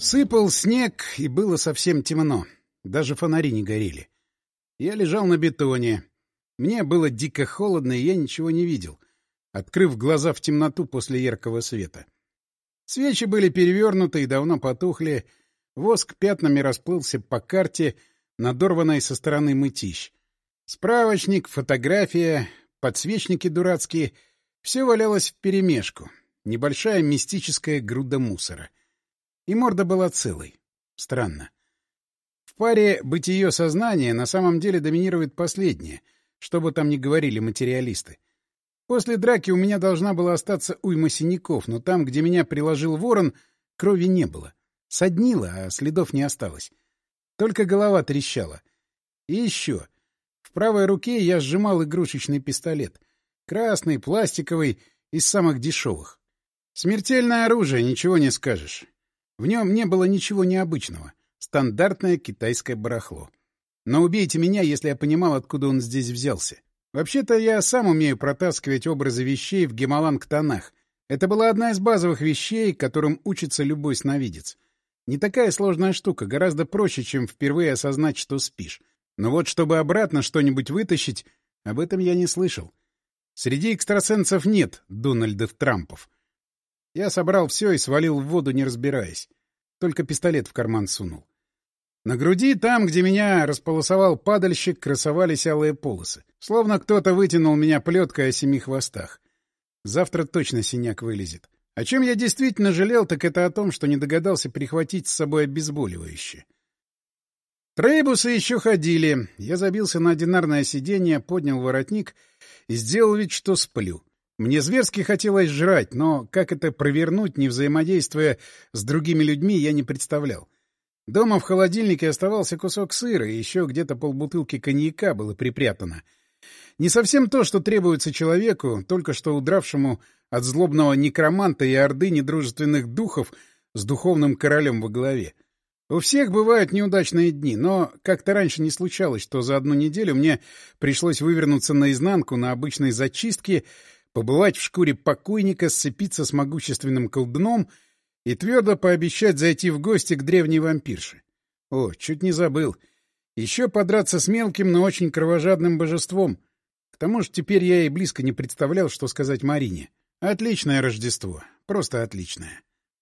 Сыпал снег, и было совсем темно. Даже фонари не горели. Я лежал на бетоне. Мне было дико холодно, и я ничего не видел, открыв глаза в темноту после яркого света. Свечи были перевернуты и давно потухли. Воск пятнами расплылся по карте, надорванной со стороны мытищ. Справочник, фотография, подсвечники дурацкие — все валялось вперемешку. Небольшая мистическая груда мусора. И морда была целой. Странно. В паре бытие-сознание на самом деле доминирует последнее, что бы там ни говорили материалисты. После драки у меня должна была остаться уйма синяков, но там, где меня приложил ворон, крови не было. Соднило, а следов не осталось. Только голова трещала. И еще. В правой руке я сжимал игрушечный пистолет. Красный, пластиковый, из самых дешевых. Смертельное оружие, ничего не скажешь. В нем не было ничего необычного. Стандартное китайское барахло. Но убейте меня, если я понимал, откуда он здесь взялся. Вообще-то я сам умею протаскивать образы вещей в гемаланг-тонах. Это была одна из базовых вещей, которым учится любой сновидец. Не такая сложная штука, гораздо проще, чем впервые осознать, что спишь. Но вот чтобы обратно что-нибудь вытащить, об этом я не слышал. Среди экстрасенсов нет Дональдов Трампов. Я собрал все и свалил в воду, не разбираясь. Только пистолет в карман сунул. На груди, там, где меня располосовал падальщик, красовались алые полосы. Словно кто-то вытянул меня плеткой о 7 хвостах. Завтра точно синяк вылезет. О чем я действительно жалел, так это о том, что не догадался прихватить с собой обезболивающее. Троллейбусы еще ходили. Я забился на одинарное сиденье, поднял воротник и сделал вид, что сплю. Мне зверски хотелось жрать, но как это провернуть, не взаимодействуя с другими людьми, я не представлял. Дома в холодильнике оставался кусок сыра, и еще где-то полбутылки коньяка было припрятано. Не совсем то, что требуется человеку, только что удравшему от злобного некроманта и орды недружественных духов с духовным королем во главе. У всех бывают неудачные дни, но как-то раньше не случалось, что за одну неделю мне пришлось вывернуться наизнанку на обычной зачистке, побывать в шкуре покойника, сцепиться с могущественным колдуном и твердо пообещать зайти в гости к древней вампирше. О, чуть не забыл. Еще подраться с мелким, но очень кровожадным божеством. К тому же теперь я и близко не представлял, что сказать Марине. Отличное Рождество. Просто отличное.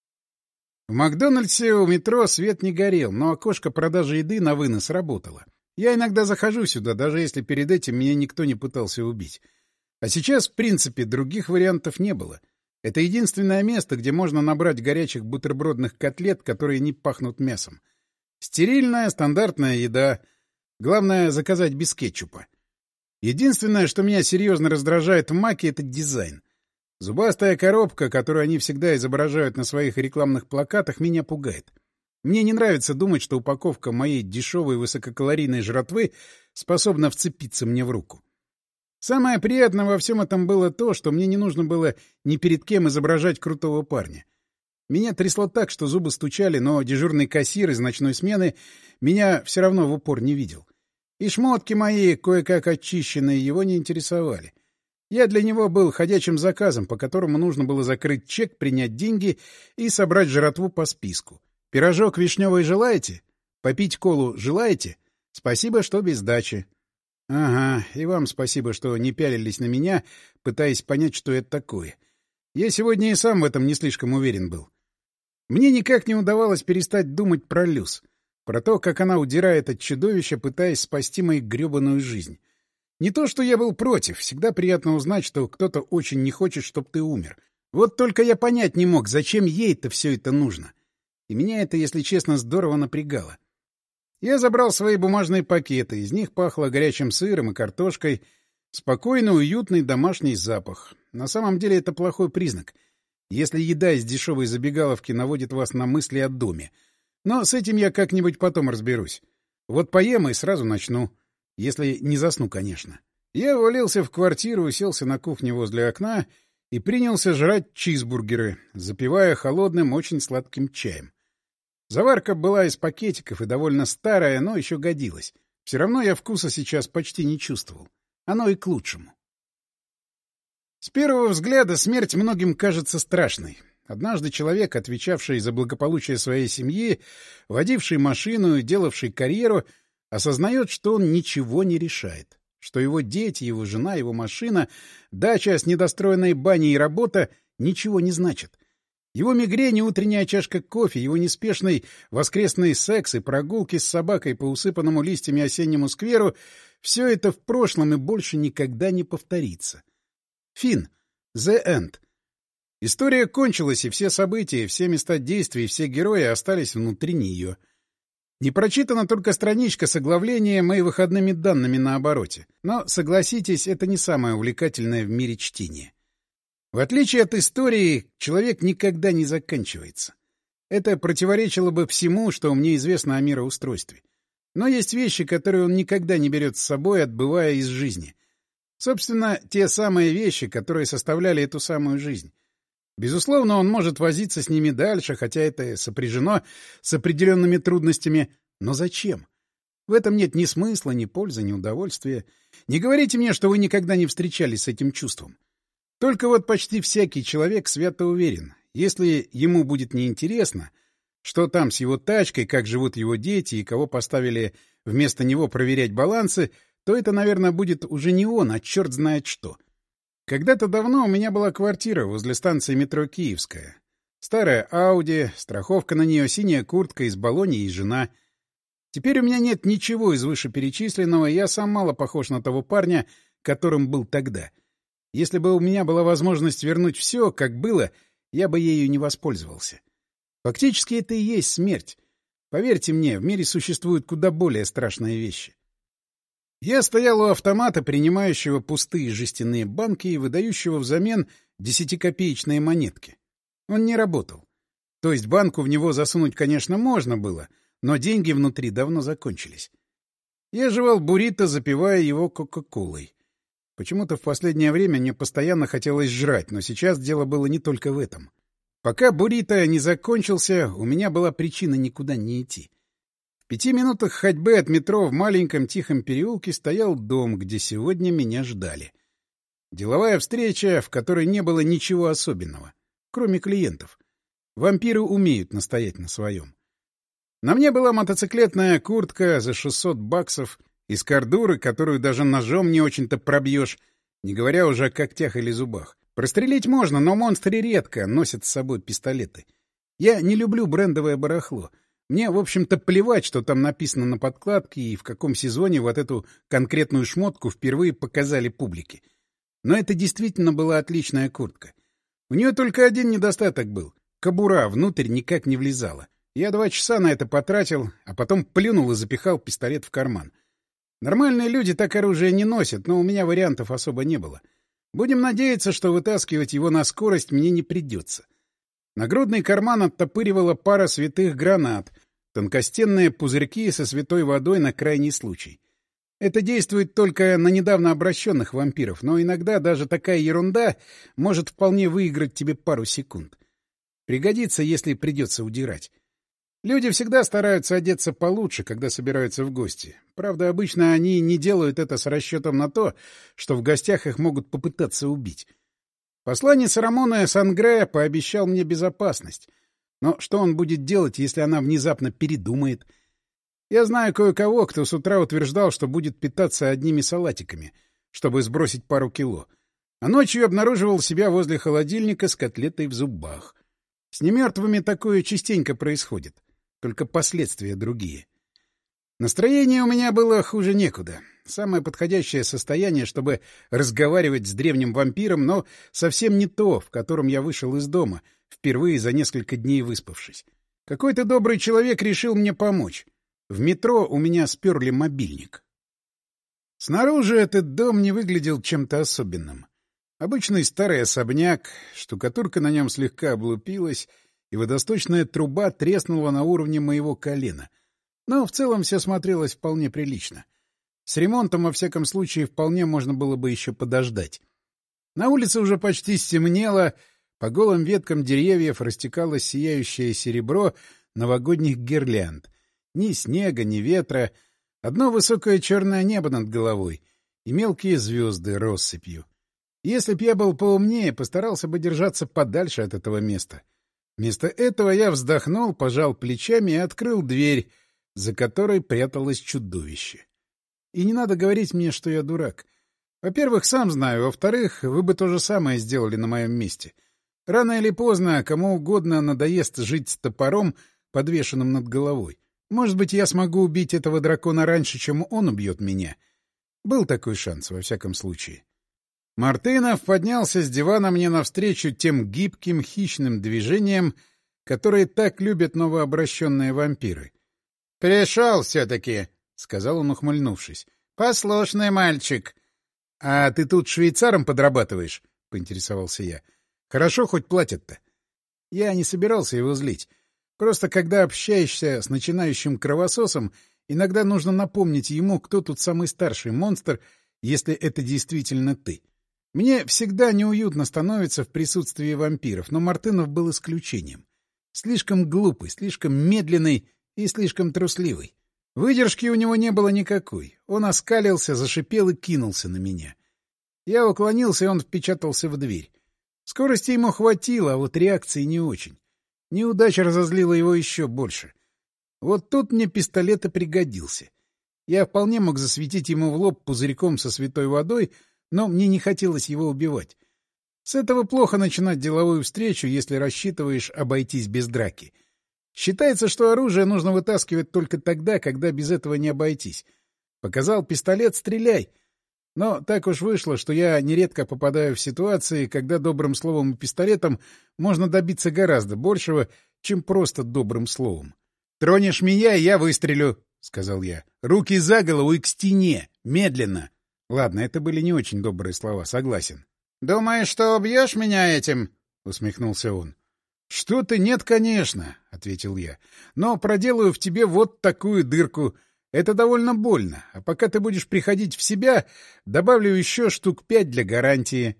В Макдональдсе у метро свет не горел, но окошко продажи еды на вынос работало. Я иногда захожу сюда, даже если перед этим меня никто не пытался убить. А сейчас, в принципе, других вариантов не было. Это единственное место, где можно набрать горячих бутербродных котлет, которые не пахнут мясом. Стерильная, стандартная еда. Главное — заказать без кетчупа. Единственное, что меня серьезно раздражает в Маке, — это дизайн. Зубастая коробка, которую они всегда изображают на своих рекламных плакатах, меня пугает. Мне не нравится думать, что упаковка моей дешевой высококалорийной жратвы способна вцепиться мне в руку. Самое приятное во всем этом было то, что мне не нужно было ни перед кем изображать крутого парня. Меня трясло так, что зубы стучали, но дежурный кассир из ночной смены меня все равно в упор не видел. И шмотки мои, кое-как очищенные, его не интересовали. Я для него был ходячим заказом, по которому нужно было закрыть чек, принять деньги и собрать жратву по списку. Пирожок вишневый желаете? Попить колу желаете? Спасибо, что без сдачи. Ага, и вам спасибо, что не пялились на меня, пытаясь понять, что это такое. Я сегодня и сам в этом не слишком уверен был. Мне никак не удавалось перестать думать про Люс, про то, как она удирает от чудовища, пытаясь спасти мою гребаную жизнь. Не то, что я был против, всегда приятно узнать, что кто-то очень не хочет, чтобы ты умер. Вот только я понять не мог, зачем ей-то все это нужно. И меня это, если честно, здорово напрягало. Я забрал свои бумажные пакеты, из них пахло горячим сыром и картошкой. Спокойный, уютный домашний запах. На самом деле это плохой признак, если еда из дешевой забегаловки наводит вас на мысли о доме. Но с этим я как-нибудь потом разберусь. Вот поем и сразу начну. Если не засну, конечно. Я ввалился в квартиру, уселся на кухне возле окна и принялся жрать чизбургеры, запивая холодным, очень сладким чаем. Заварка была из пакетиков и довольно старая, но еще годилась. Все равно я вкуса сейчас почти не чувствовал. Оно и к лучшему. С первого взгляда смерть многим кажется страшной. Однажды человек, отвечавший за благополучие своей семьи, водивший машину и делавший карьеру, осознает, что он ничего не решает, что его дети, его жена, его машина, дача с недостроенной баней и работа ничего не значат. Его мигрень и утренняя чашка кофе, его неспешный воскресный секс и прогулки с собакой по усыпанному листьями осеннему скверу — все это в прошлом и больше никогда не повторится. Финн. The End. История кончилась, и все события, все места действий, все герои остались внутри нее. Не прочитана только страничка с оглавлением и выходными данными на обороте. Но, согласитесь, это не самое увлекательное в мире чтение. В отличие от истории, человек никогда не заканчивается. Это противоречило бы всему, что мне известно о мироустройстве. Но есть вещи, которые он никогда не берет с собой, отбывая из жизни. Собственно, те самые вещи, которые составляли эту самую жизнь. Безусловно, он может возиться с ними дальше, хотя это сопряжено с определенными трудностями. Но зачем? В этом нет ни смысла, ни пользы, ни удовольствия. Не говорите мне, что вы никогда не встречались с этим чувством. Только вот почти всякий человек свято уверен, если ему будет неинтересно, что там с его тачкой, как живут его дети и кого поставили вместо него проверять балансы, то это, наверное, будет уже не он, а черт знает что. Когда-то давно у меня была квартира возле станции метро «Киевская». Старая Ауди, страховка на нее, синяя куртка из Болоньи и жена. Теперь у меня нет ничего из вышеперечисленного, и я сам мало похож на того парня, которым был тогда. Если бы у меня была возможность вернуть все, как было, я бы ею не воспользовался. Фактически это и есть смерть. Поверьте мне, в мире существуют куда более страшные вещи. Я стоял у автомата, принимающего пустые жестяные банки и выдающего взамен 10-копеечные монетки. Он не работал. То есть банку в него засунуть, конечно, можно было, но деньги внутри давно закончились. Я жевал буррито, запивая его кока-колой. Почему-то в последнее время мне постоянно хотелось жрать, но сейчас дело было не только в этом. Пока буррито не закончился, у меня была причина никуда не идти. В 5 минутах ходьбы от метро в маленьком тихом переулке стоял дом, где сегодня меня ждали. Деловая встреча, в которой не было ничего особенного, кроме клиентов. Вампиры умеют настоять на своем. На мне была мотоциклетная куртка за $600 из кордуры, которую даже ножом не очень-то пробьешь, не говоря уже о когтях или зубах. Прострелить можно, но монстры редко носят с собой пистолеты. Я не люблю брендовое барахло. Мне, в общем-то, плевать, что там написано на подкладке и в каком сезоне вот эту конкретную шмотку впервые показали публике. Но это действительно была отличная куртка. У нее только один недостаток был — кобура внутрь никак не влезала. Я 2 часа на это потратил, а потом плюнул и запихал пистолет в карман. Нормальные люди так оружие не носят, но у меня вариантов особо не было. Будем надеяться, что вытаскивать его на скорость мне не придется. Нагрудный карман оттопыривала пара святых гранат, тонкостенные пузырьки со святой водой на крайний случай. Это действует только на недавно обращенных вампиров, но иногда даже такая ерунда может вполне выиграть тебе пару секунд. Пригодится, если придется удирать. Люди всегда стараются одеться получше, когда собираются в гости. Правда, обычно они не делают это с расчетом на то, что в гостях их могут попытаться убить. Посланец Рамона Сангрея пообещал мне безопасность. Но что он будет делать, если она внезапно передумает? Я знаю кое-кого, кто с утра утверждал, что будет питаться одними салатиками, чтобы сбросить пару кило. А ночью обнаруживал себя возле холодильника с котлетой в зубах. С немертвыми такое частенько происходит. Только последствия другие. Настроение у меня было хуже некуда. Самое подходящее состояние, чтобы разговаривать с древним вампиром, но совсем не то, в котором я вышел из дома, впервые за несколько дней выспавшись. Какой-то добрый человек решил мне помочь. В метро у меня сперли мобильник. Снаружи этот дом не выглядел чем-то особенным. Обычный старый особняк, штукатурка на нем слегка облупилась, и водосточная труба треснула на уровне моего колена. Но в целом все смотрелось вполне прилично. С ремонтом, во всяком случае, вполне можно было бы еще подождать. На улице уже почти стемнело, по голым веткам деревьев растекалось сияющее серебро новогодних гирлянд. Ни снега, ни ветра, одно высокое черное небо над головой и мелкие звезды россыпью. Если б я был поумнее, постарался бы держаться подальше от этого места. Вместо этого я вздохнул, пожал плечами и открыл дверь, за которой пряталось чудовище. И не надо говорить мне, что я дурак. Во-первых, сам знаю, во-вторых, вы бы то же самое сделали на моем месте. Рано или поздно кому угодно надоест жить с топором, подвешенным над головой. Может быть, я смогу убить этого дракона раньше, чем он убьет меня. Был такой шанс, во всяком случае. Мартынов поднялся с дивана мне навстречу тем гибким, хищным движением, которые так любят новообращенные вампиры. — Пришел все-таки, — сказал он, ухмыльнувшись. — Послушный мальчик. — А ты тут швейцаром подрабатываешь? — поинтересовался я. — Хорошо хоть платят-то. Я не собирался его злить. Просто когда общаешься с начинающим кровососом, иногда нужно напомнить ему, кто тут самый старший монстр, если это действительно ты. Мне всегда неуютно становится в присутствии вампиров, но Мартынов был исключением. Слишком глупый, слишком медленный и слишком трусливый. Выдержки у него не было никакой. Он оскалился, зашипел и кинулся на меня. Я уклонился, и он впечатался в дверь. Скорости ему хватило, а вот реакции не очень. Неудача разозлила его еще больше. Вот тут мне пистолет и пригодился. Я вполне мог засветить ему в лоб пузырьком со святой водой, но мне не хотелось его убивать. С этого плохо начинать деловую встречу, если рассчитываешь обойтись без драки. Считается, что оружие нужно вытаскивать только тогда, когда без этого не обойтись. Показал пистолет — стреляй. Но так уж вышло, что я нередко попадаю в ситуации, когда добрым словом и пистолетом можно добиться гораздо большего, чем просто добрым словом. — Тронешь меня, и я выстрелю, — сказал я. — Руки за голову и к стене. Медленно. Ладно, это были не очень добрые слова, согласен. — Думаешь, что убьешь меня этим? — усмехнулся он. — Что ты, нет, конечно, — ответил я. — Но проделаю в тебе вот такую дырку. Это довольно больно. А пока ты будешь приходить в себя, добавлю еще штук 5 для гарантии.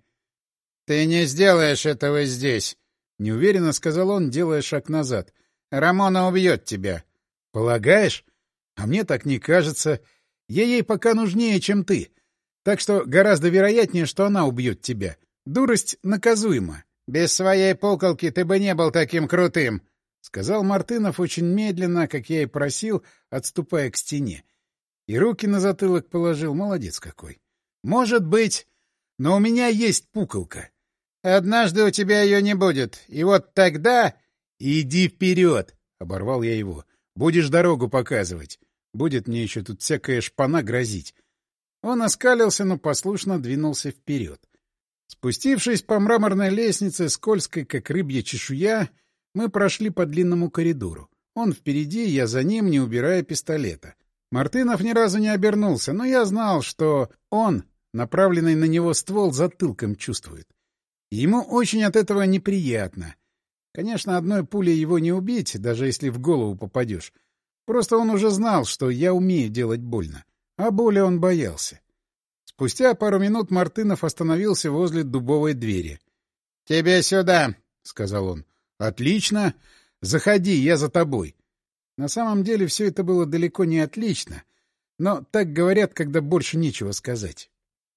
— Ты не сделаешь этого здесь, — неуверенно сказал он, делая шаг назад. — Рамона убьет тебя. — Полагаешь? А мне так не кажется. Я ей пока нужнее, чем ты. Так что гораздо вероятнее, что она убьет тебя. Дурость наказуема. — Без своей пуколки ты бы не был таким крутым, — сказал Мартынов очень медленно, как я и просил, отступая к стене. И руки на затылок положил. Молодец какой. — Может быть, но у меня есть пуколка. Однажды у тебя ее не будет. И вот тогда... — Иди вперед, — оборвал я его. — Будешь дорогу показывать. Будет мне еще тут всякая шпана грозить. Он оскалился, но послушно двинулся вперед. Спустившись по мраморной лестнице, скользкой, как рыбья чешуя, мы прошли по длинному коридору. Он впереди, я за ним, не убирая пистолета. Мартынов ни разу не обернулся, но я знал, что он, направленный на него ствол, затылком чувствует. Ему очень от этого неприятно. Конечно, одной пулей его не убить, даже если в голову попадешь. Просто он уже знал, что я умею делать больно. А боли он боялся. Спустя пару минут Мартынов остановился возле дубовой двери. — Тебе сюда, — сказал он. — Отлично. Заходи, я за тобой. На самом деле все это было далеко не отлично, но так говорят, когда больше нечего сказать.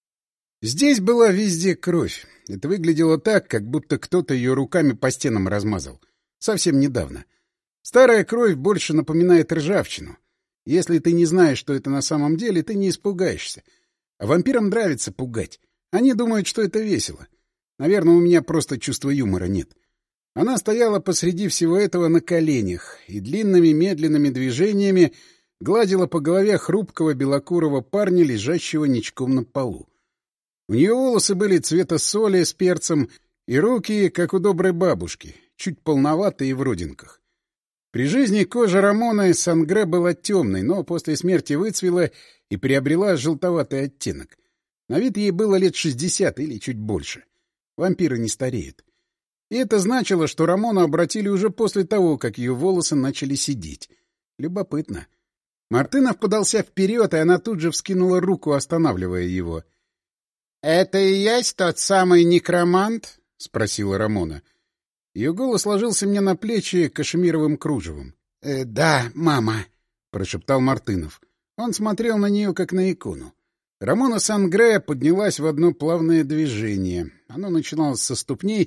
Здесь была везде кровь. Это выглядело так, как будто кто-то ее руками по стенам размазал. Совсем недавно. Старая кровь больше напоминает ржавчину. Если ты не знаешь, что это на самом деле, ты не испугаешься. А вампирам нравится пугать. Они думают, что это весело. Наверное, у меня просто чувства юмора нет. Она стояла посреди всего этого на коленях и длинными медленными движениями гладила по голове хрупкого белокурого парня, лежащего ничком на полу. У нее волосы были цвета соли с перцем, и руки, как у доброй бабушки, чуть полноватые и в родинках. При жизни кожа Рамоны Сангре была темной, но после смерти выцвела и приобрела желтоватый оттенок. На вид ей было лет 60 или чуть больше. Вампиры не стареют. И это значило, что Рамону обратили уже после того, как ее волосы начали сидеть. Любопытно. Мартынов подался вперед, и она тут же вскинула руку, останавливая его. — Это и есть тот самый некромант? — спросила Рамона. Ее голос ложился мне на плечи кашемировым кружевом. — Да, мама, — прошептал Мартынов. Он смотрел на нее, как на икону. Рамона Сангре поднялась в одно плавное движение. Оно начиналось со ступней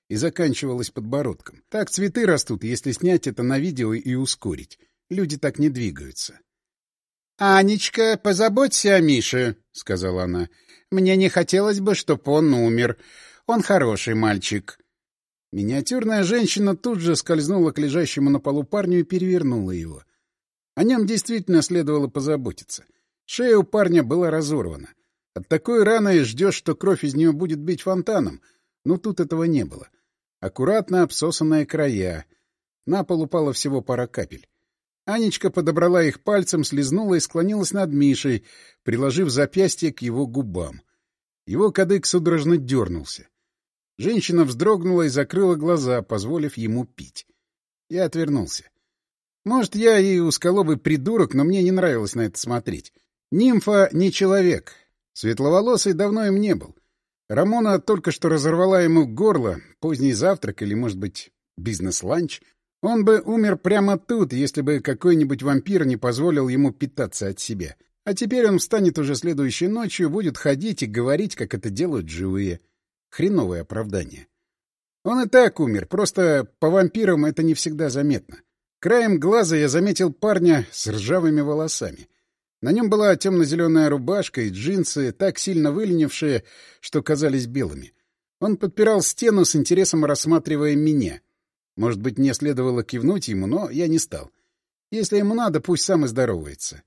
и заканчивалась подбородком. Так цветы растут, если снять это на видео и ускорить. Люди так не двигаются. — Анечка, позаботься о Мише, — сказала она. — Мне не хотелось бы, чтоб он умер. Он хороший мальчик. Миниатюрная женщина тут же скользнула к лежащему на полу парню и перевернула его. О нем действительно следовало позаботиться. Шея у парня была разорвана. От такой раны ждешь, что кровь из нее будет бить фонтаном, но тут этого не было. Аккуратно обсосанные края. На пол упало всего пара капель. Анечка подобрала их пальцем, слезнула и склонилась над Мишей, приложив запястье к его губам. Его кадык судорожно дернулся. Женщина вздрогнула и закрыла глаза, позволив ему пить. Я отвернулся. Может, я и узколобый придурок, но мне не нравилось на это смотреть. Нимфа не человек. Светловолосый давно им не был. Рамона только что разорвала ему горло, поздний завтрак или, может быть, бизнес-ланч. Он бы умер прямо тут, если бы какой-нибудь вампир не позволил ему питаться от себя. А теперь он встанет уже следующей ночью, будет ходить и говорить, как это делают живые. Хреновое оправдание. Он и так умер, просто по вампирам это не всегда заметно. Краем глаза я заметил парня с ржавыми волосами. На нем была темно-зеленая рубашка и джинсы, так сильно выленившие, что казались белыми. Он подпирал стену с интересом, рассматривая меня. Может быть, мне следовало кивнуть ему, но я не стал. Если ему надо, пусть сам и здоровается.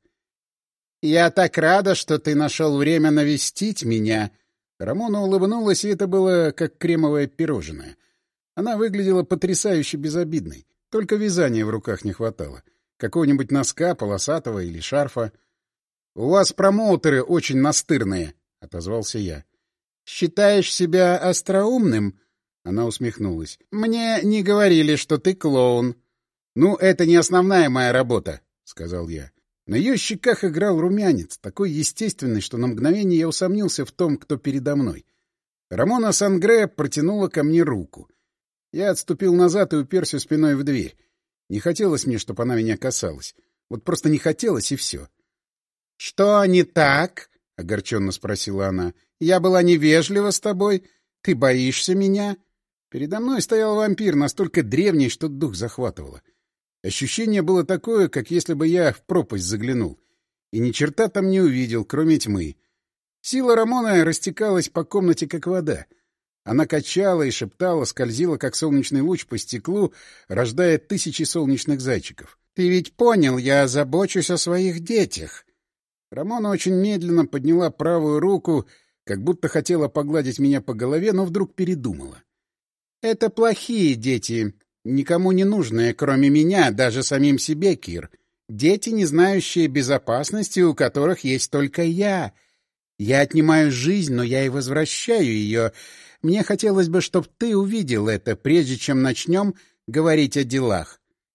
— Я так рада, что ты нашел время навестить меня. Рамона улыбнулась, и это было как кремовое пирожное. Она выглядела потрясающе безобидной. Только вязания в руках не хватало. Какого-нибудь носка, полосатого или шарфа. — У вас промоутеры очень настырные, — отозвался я. — Считаешь себя остроумным? Она усмехнулась. — Мне не говорили, что ты клоун. — Ну, это не основная моя работа, — сказал я. На ее щеках играл румянец, такой естественный, что на мгновение я усомнился в том, кто передо мной. Рамона Сангре протянула ко мне руку. Я отступил назад и уперся спиной в дверь. Не хотелось мне, чтобы она меня касалась. Вот просто не хотелось, и все. — Что не так? — огорченно спросила она. — Я была невежлива с тобой. Ты боишься меня? Передо мной стоял вампир, настолько древний, что дух захватывало. Ощущение было такое, как если бы я в пропасть заглянул. И ни черта там не увидел, кроме тьмы. Сила Рамоны растекалась по комнате, как вода. Она качала и шептала, скользила, как солнечный луч по стеклу, рождая тысячи солнечных зайчиков. — Ты ведь понял, я забочусь о своих детях. Рамона очень медленно подняла правую руку, как будто хотела погладить меня по голове, но вдруг передумала. — Это плохие дети, никому не нужные, кроме меня, даже самим себе, Кир. Дети, не знающие безопасности, у которых есть только я. Я отнимаю жизнь, но я и возвращаю ее. Мне хотелось бы, чтобы ты увидел это, прежде чем начнем говорить о делах.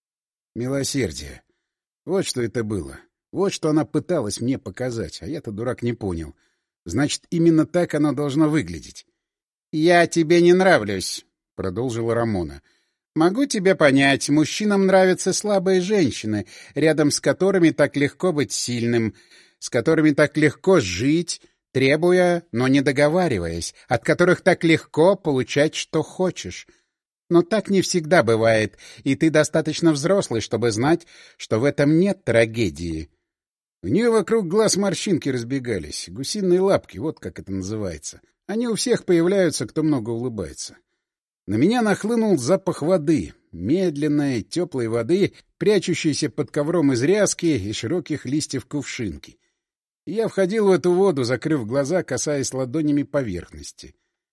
Милосердие. Вот что это было. Вот что она пыталась мне показать, а я-то, дурак, не понял. Значит, именно так она должна выглядеть. — Я тебе не нравлюсь, — продолжила Рамона. — Могу тебя понять. Мужчинам нравятся слабые женщины, рядом с которыми так легко быть сильным, с которыми так легко жить, требуя, но не договариваясь, от которых так легко получать, что хочешь. Но так не всегда бывает, и ты достаточно взрослый, чтобы знать, что в этом нет трагедии. У нее вокруг глаз морщинки разбегались, гусиные лапки, вот как это называется. Они у всех появляются, кто много улыбается. На меня нахлынул запах воды, медленной, теплой воды, прячущейся под ковром из ряски и широких листьев кувшинки. И я входил в эту воду, закрыв глаза, касаясь ладонями поверхности.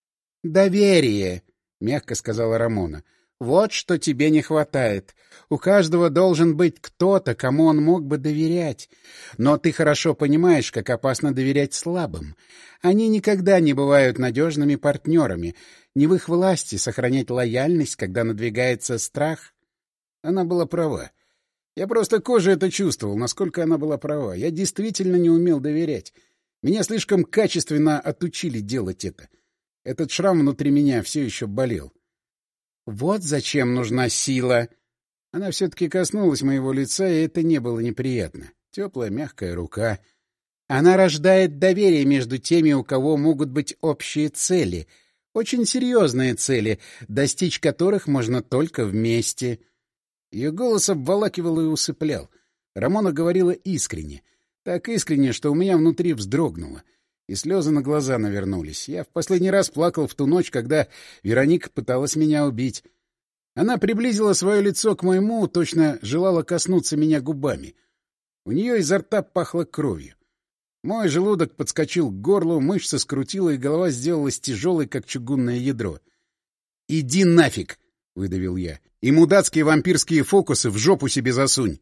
— Доверие, — мягко сказала Рамона. — Вот что тебе не хватает. У каждого должен быть кто-то, кому он мог бы доверять. Но ты хорошо понимаешь, как опасно доверять слабым. Они никогда не бывают надежными партнерами. Не в их власти сохранять лояльность, когда надвигается страх. Она была права. Я просто кожей это чувствовал, насколько она была права. Я действительно не умел доверять. Меня слишком качественно отучили делать это. Этот шрам внутри меня все еще болел. Вот зачем нужна сила. Она все-таки коснулась моего лица, и это не было неприятно. Теплая, мягкая рука. Она рождает доверие между теми, у кого могут быть общие цели, Очень серьезные цели, достичь которых можно только вместе. Ее голос обволакивал и усыплял. Рамона говорила искренне. Так искренне, что у меня внутри вздрогнуло. И слезы на глаза навернулись. Я в последний раз плакал в ту ночь, когда Вероника пыталась меня убить. Она приблизила свое лицо к моему, точно желала коснуться меня губами. У нее изо рта пахло кровью. Мой желудок подскочил к горлу, мышцы скрутило, и голова сделалась тяжелой, как чугунное ядро. — Иди нафиг! — выдавил я. — И мудацкие вампирские фокусы в жопу себе засунь!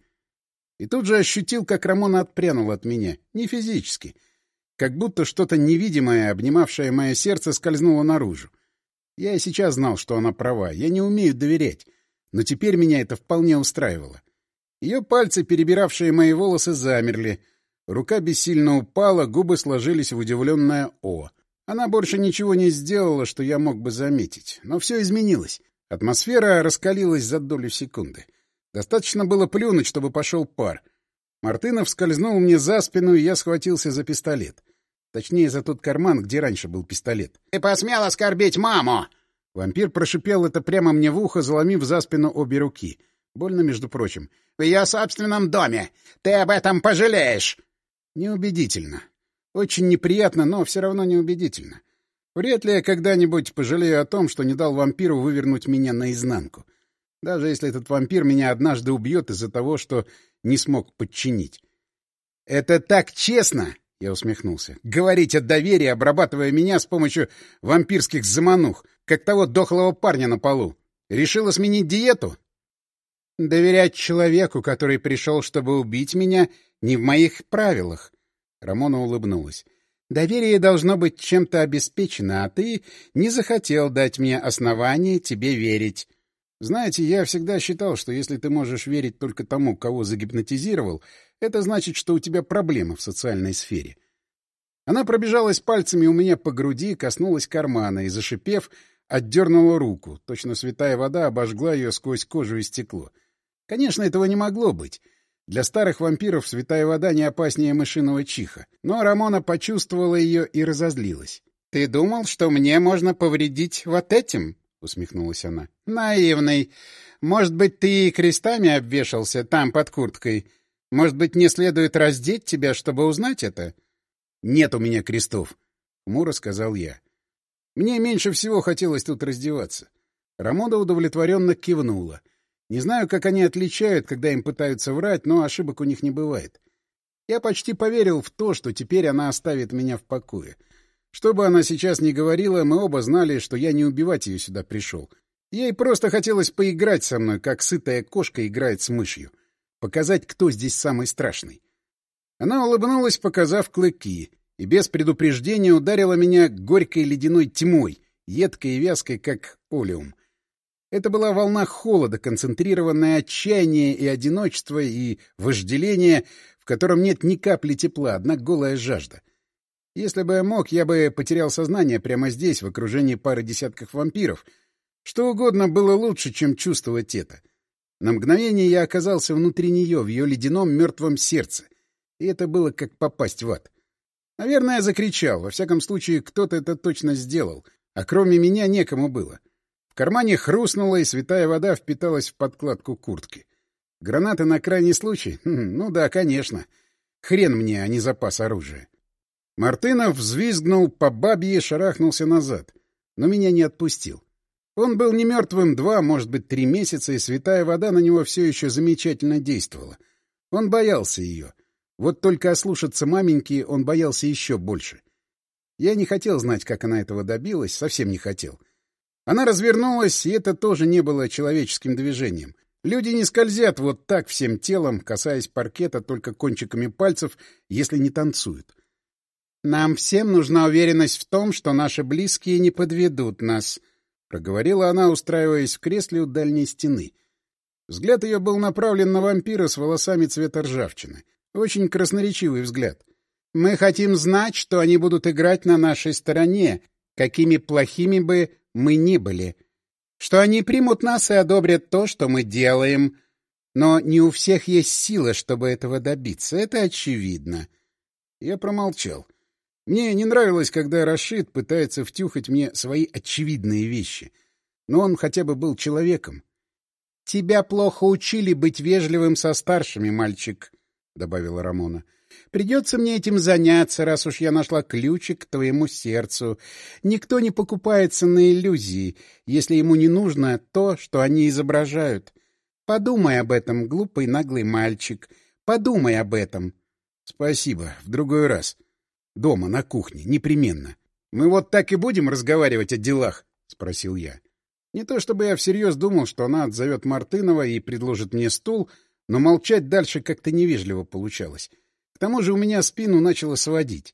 И тут же ощутил, как Рамона отпрянула от меня. Не физически. Как будто что-то невидимое, обнимавшее мое сердце, скользнуло наружу. Я и сейчас знал, что она права. Я не умею доверять. Но теперь меня это вполне устраивало. Ее пальцы, перебиравшие мои волосы, замерли. Рука бессильно упала, губы сложились в удивленное «О». Она больше ничего не сделала, что я мог бы заметить. Но все изменилось. Атмосфера раскалилась за долю секунды. Достаточно было плюнуть, чтобы пошел пар. Мартынов скользнул мне за спину, и я схватился за пистолет. Точнее, за тот карман, где раньше был пистолет. — Ты посмел оскорбить маму! Вампир прошипел это прямо мне в ухо, заломив за спину обе руки. Больно, между прочим. — В ее собственном доме! Ты об этом пожалеешь! Неубедительно. Очень неприятно, но все равно неубедительно. Вряд ли я когда-нибудь пожалею о том, что не дал вампиру вывернуть меня наизнанку. Даже если этот вампир меня однажды убьет из-за того, что не смог подчинить. — Это так честно! — я усмехнулся. — Говорить о доверии, обрабатывая меня с помощью вампирских заманух, как того дохлого парня на полу. Решила сменить диету? — Доверять человеку, который пришел, чтобы убить меня, не в моих правилах. Рамона улыбнулась. — Доверие должно быть чем-то обеспечено, а ты не захотел дать мне основание тебе верить. Знаете, я всегда считал, что если ты можешь верить только тому, кого загипнотизировал, это значит, что у тебя проблемы в социальной сфере. Она пробежалась пальцами у меня по груди, коснулась кармана и, зашипев, отдернула руку. Точно святая вода обожгла ее сквозь кожу и стекло. Конечно, этого не могло быть. Для старых вампиров святая вода не опаснее мышиного чиха. Но Рамона почувствовала ее и разозлилась. — Ты думал, что мне можно повредить вот этим? — усмехнулась она. — Наивный. Может быть, ты и крестами обвешался там под курткой? Может быть, мне следует раздеть тебя, чтобы узнать это? — Нет у меня крестов, — хмуро сказал я. Мне меньше всего хотелось тут раздеваться. Рамона удовлетворенно кивнула. Не знаю, как они отличают, когда им пытаются врать, но ошибок у них не бывает. Я почти поверил в то, что теперь она оставит меня в покое. Что бы она сейчас ни говорила, мы оба знали, что я не убивать ее сюда пришел. Ей просто хотелось поиграть со мной, как сытая кошка играет с мышью. Показать, кто здесь самый страшный. Она улыбнулась, показав клыки, и без предупреждения ударила меня горькой ледяной тьмой, едкой и вязкой, как олеум. Это была волна холода, концентрированное отчаяние и одиночество, и вожделение, в котором нет ни капли тепла, одна голая жажда. Если бы я мог, я бы потерял сознание прямо здесь, в окружении пары десятков вампиров. Что угодно было лучше, чем чувствовать это. На мгновение я оказался внутри нее, в ее ледяном мертвом сердце. И это было как попасть в ад. Наверное, я закричал. Во всяком случае, кто-то это точно сделал. А кроме меня некому было. В кармане хрустнуло, и святая вода впиталась в подкладку куртки. Гранаты на крайний случай? Ну да, конечно. Хрен мне, а не запас оружия. Мартынов взвизгнул по бабье и шарахнулся назад. Но меня не отпустил. Он был не мертвым 2, может быть, 3 месяца, и святая вода на него все еще замечательно действовала. Он боялся ее. Вот только ослушаться маменьки он боялся еще больше. Я не хотел знать, как она этого добилась, совсем не хотел. Она развернулась, и это тоже не было человеческим движением. Люди не скользят вот так всем телом, касаясь паркета только кончиками пальцев, если не танцуют. «Нам всем нужна уверенность в том, что наши близкие не подведут нас», — проговорила она, устраиваясь в кресле у дальней стены. Взгляд ее был направлен на вампира с волосами цвета ржавчины. Очень красноречивый взгляд. «Мы хотим знать, что они будут играть на нашей стороне, какими плохими бы мы ни были. Что они примут нас и одобрят то, что мы делаем. Но не у всех есть сила, чтобы этого добиться. Это очевидно». Я промолчал. Мне не нравилось, когда Рашид пытается втюхать мне свои очевидные вещи. Но он хотя бы был человеком. — Тебя плохо учили быть вежливым со старшими, мальчик, — добавила Рамона. — Придется мне этим заняться, раз уж я нашла ключик к твоему сердцу. Никто не покупается на иллюзии, если ему не нужно то, что они изображают. Подумай об этом, глупый наглый мальчик. Подумай об этом. — Спасибо. В другой раз. Дома, на кухне. Непременно. — Мы вот так и будем разговаривать о делах? — спросил я. Не то чтобы я всерьез думал, что она отзовет Мартынова и предложит мне стул, но молчать дальше как-то невежливо получалось. К тому же у меня спину начало сводить.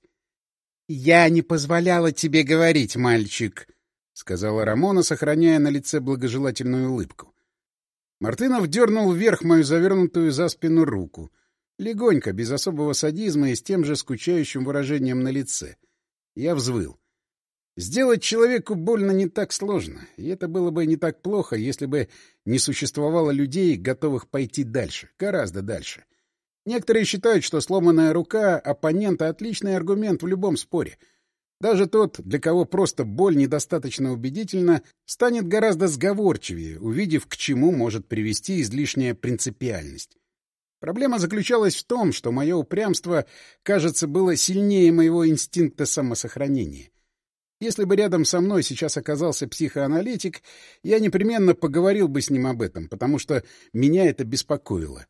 — Я не позволяла тебе говорить, мальчик, — сказала Рамона, сохраняя на лице благожелательную улыбку. Мартынов дернул вверх мою завернутую за спину руку. Легонько, без особого садизма и с тем же скучающим выражением на лице. Я взвыл. Сделать человеку больно не так сложно, и это было бы не так плохо, если бы не существовало людей, готовых пойти дальше, гораздо дальше. Некоторые считают, что сломанная рука оппонента — отличный аргумент в любом споре. Даже тот, для кого просто боль недостаточно убедительна, станет гораздо сговорчивее, увидев, к чему может привести излишняя принципиальность. Проблема заключалась в том, что мое упрямство, кажется, было сильнее моего инстинкта самосохранения. Если бы рядом со мной сейчас оказался психоаналитик, я непременно поговорил бы с ним об этом, потому что меня это беспокоило.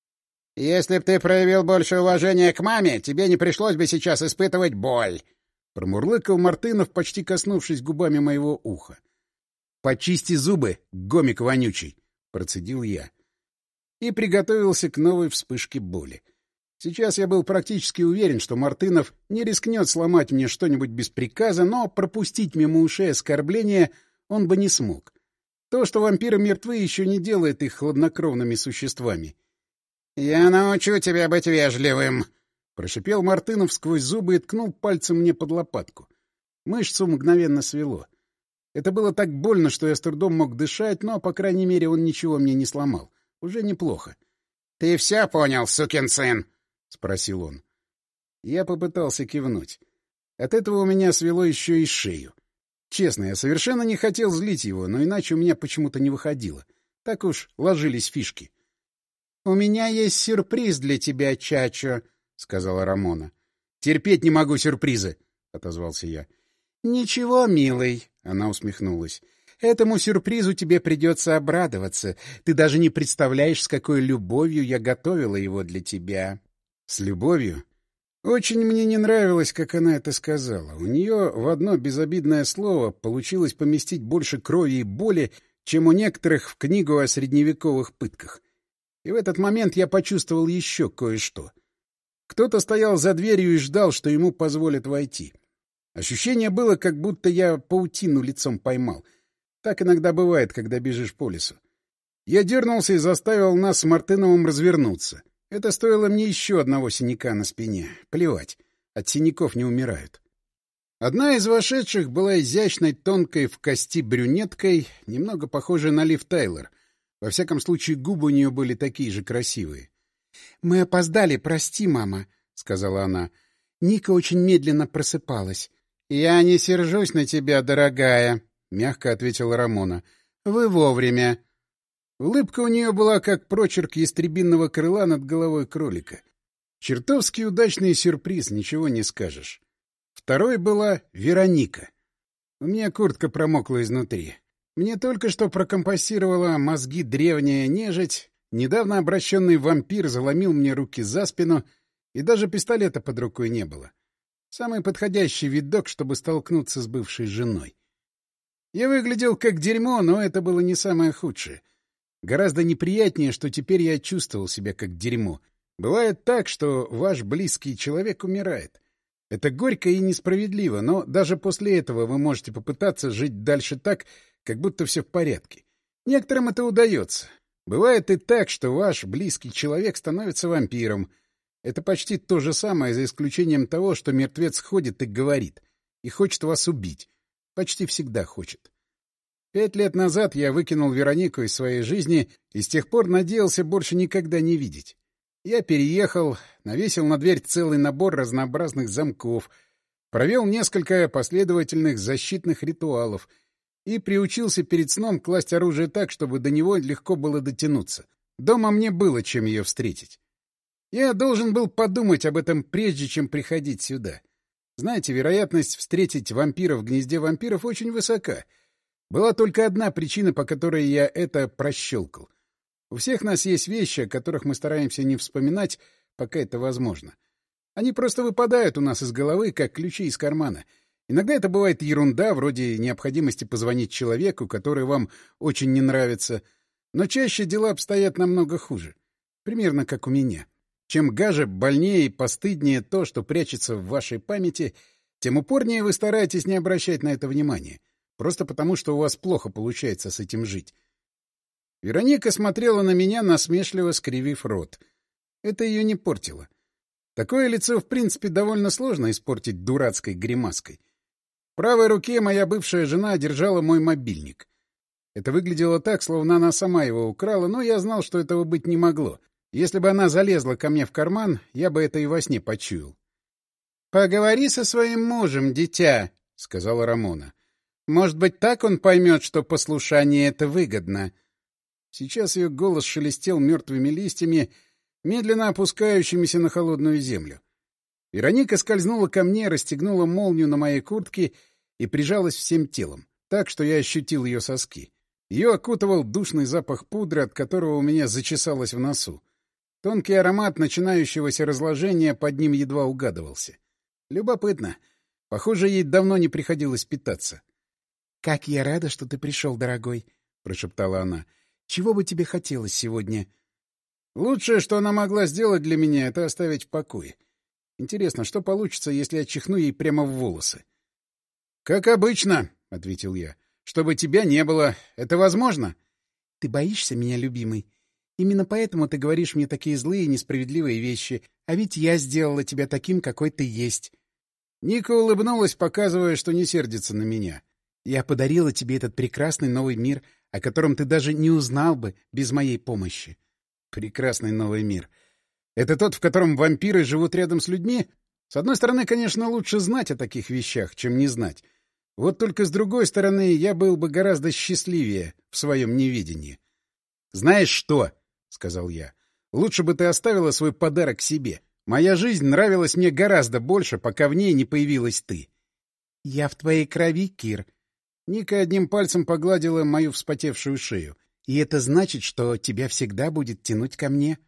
— Если б ты проявил больше уважения к маме, тебе не пришлось бы сейчас испытывать боль, — промурлыкал Мартынов, почти коснувшись губами моего уха. — Почисти зубы, гомик вонючий, — процедил я. И приготовился к новой вспышке боли. Сейчас я был практически уверен, что Мартынов не рискнет сломать мне что-нибудь без приказа, но пропустить мимо ушей оскорбления он бы не смог. То, что вампиры мертвы, еще не делает их хладнокровными существами. — Я научу тебя быть вежливым, — прошипел Мартынов сквозь зубы и ткнул пальцем мне под лопатку. Мышцу мгновенно свело. Это было так больно, что я с трудом мог дышать, но, по крайней мере, он ничего мне не сломал. Уже неплохо. — Ты все понял, сукин сын? — спросил он. Я попытался кивнуть. От этого у меня свело еще и шею. Честно, я совершенно не хотел злить его, но иначе у меня почему-то не выходило. Так уж ложились фишки. — У меня есть сюрприз для тебя, Чачо, — сказала Рамона. — Терпеть не могу сюрпризы, — отозвался я. — Ничего, милый, — она усмехнулась. — Этому сюрпризу тебе придется обрадоваться. Ты даже не представляешь, с какой любовью я готовила его для тебя. С любовью? Очень мне не нравилось, как она это сказала. У нее в одно безобидное слово получилось поместить больше крови и боли, чем у некоторых в книгу о средневековых пытках. И в этот момент я почувствовал еще кое-что. Кто-то стоял за дверью и ждал, что ему позволят войти. Ощущение было, как будто я паутину лицом поймал. Так иногда бывает, когда бежишь по лесу. Я дернулся и заставил нас с Мартыновым развернуться. Это стоило мне еще одного синяка на спине. Плевать, от синяков не умирают. Одна из вошедших была изящной, тонкой в кости брюнеткой, немного похожей на Лив Тайлер. Во всяком случае, губы у нее были такие же красивые. — Мы опоздали, прости, мама, — сказала она. Ника очень медленно просыпалась. — Я не сержусь на тебя, дорогая, — мягко ответила Рамона. — Вы вовремя. Улыбка у нее была как прочерк ястребиного крыла над головой кролика. Чертовски удачный сюрприз, ничего не скажешь. Второй была Вероника. У меня куртка промокла изнутри. Мне только что прокомпостировала мозги древняя нежить, недавно обращенный вампир заломил мне руки за спину, и даже пистолета под рукой не было. Самый подходящий видок, чтобы столкнуться с бывшей женой. Я выглядел как дерьмо, но это было не самое худшее. Гораздо неприятнее, что теперь я чувствовал себя как дерьмо. Бывает так, что ваш близкий человек умирает. Это горько и несправедливо, но даже после этого вы можете попытаться жить дальше так, как будто все в порядке. Некоторым это удается. Бывает и так, что ваш близкий человек становится вампиром. Это почти то же самое, за исключением того, что мертвец ходит и говорит, и хочет вас убить. Почти всегда хочет. 5 лет назад я выкинул Веронику из своей жизни и с тех пор надеялся больше никогда не видеть. Я переехал, навесил на дверь целый набор разнообразных замков, Провел несколько последовательных защитных ритуалов и приучился перед сном класть оружие так, чтобы до него легко было дотянуться. Дома мне было чем ее встретить. Я должен был подумать об этом, прежде чем приходить сюда. Знаете, вероятность встретить вампира в гнезде вампиров очень высока. Была только одна причина, по которой я это прощелкал. У всех нас есть вещи, о которых мы стараемся не вспоминать, пока это возможно. Они просто выпадают у нас из головы, как ключи из кармана. Иногда это бывает ерунда, вроде необходимости позвонить человеку, который вам очень не нравится. Но чаще дела обстоят намного хуже. Примерно как у меня. Чем гаже, больнее и постыднее то, что прячется в вашей памяти, тем упорнее вы стараетесь не обращать на это внимания. Просто потому, что у вас плохо получается с этим жить. Вероника смотрела на меня, насмешливо скривив рот. Это ее не портило. Такое лицо, в принципе, довольно сложно испортить дурацкой гримаской. В правой руке моя бывшая жена держала мой мобильник. Это выглядело так, словно она сама его украла, но я знал, что этого быть не могло. Если бы она залезла ко мне в карман, я бы это и во сне почуял. — Поговори со своим мужем, дитя, — сказала Рамона. — Может быть, так он поймет, что послушание — это выгодно. Сейчас ее голос шелестел мертвыми листьями, медленно опускающимися на холодную землю. Вероника скользнула ко мне, расстегнула молнию на моей куртке и прижалась всем телом, так что я ощутил ее соски. Ее окутывал душный запах пудры, от которого у меня зачесалось в носу. Тонкий аромат начинающегося разложения под ним едва угадывался. Любопытно. Похоже, ей давно не приходилось питаться. — Как я рада, что ты пришел, дорогой, — прошептала она. — Чего бы тебе хотелось сегодня? Лучшее, что она могла сделать для меня, — это оставить в покое. Интересно, что получится, если я чихну ей прямо в волосы? — Как обычно, — ответил я. — Чтобы тебя не было. Это возможно? — Ты боишься меня, любимый? Именно поэтому ты говоришь мне такие злые и несправедливые вещи. А ведь я сделала тебя таким, какой ты есть. Ника улыбнулась, показывая, что не сердится на меня. Я подарила тебе этот прекрасный новый мир, о котором ты даже не узнал бы без моей помощи. Прекрасный новый мир. Это тот, в котором вампиры живут рядом с людьми? С одной стороны, конечно, лучше знать о таких вещах, чем не знать. Вот только с другой стороны, я был бы гораздо счастливее в своем неведении. — Знаешь что? — сказал я. — Лучше бы ты оставила свой подарок себе. Моя жизнь нравилась мне гораздо больше, пока в ней не появилась ты. — Я в твоей крови, Кир. Ника одним пальцем погладила мою вспотевшую шею. — И это значит, что тебя всегда будет тянуть ко мне?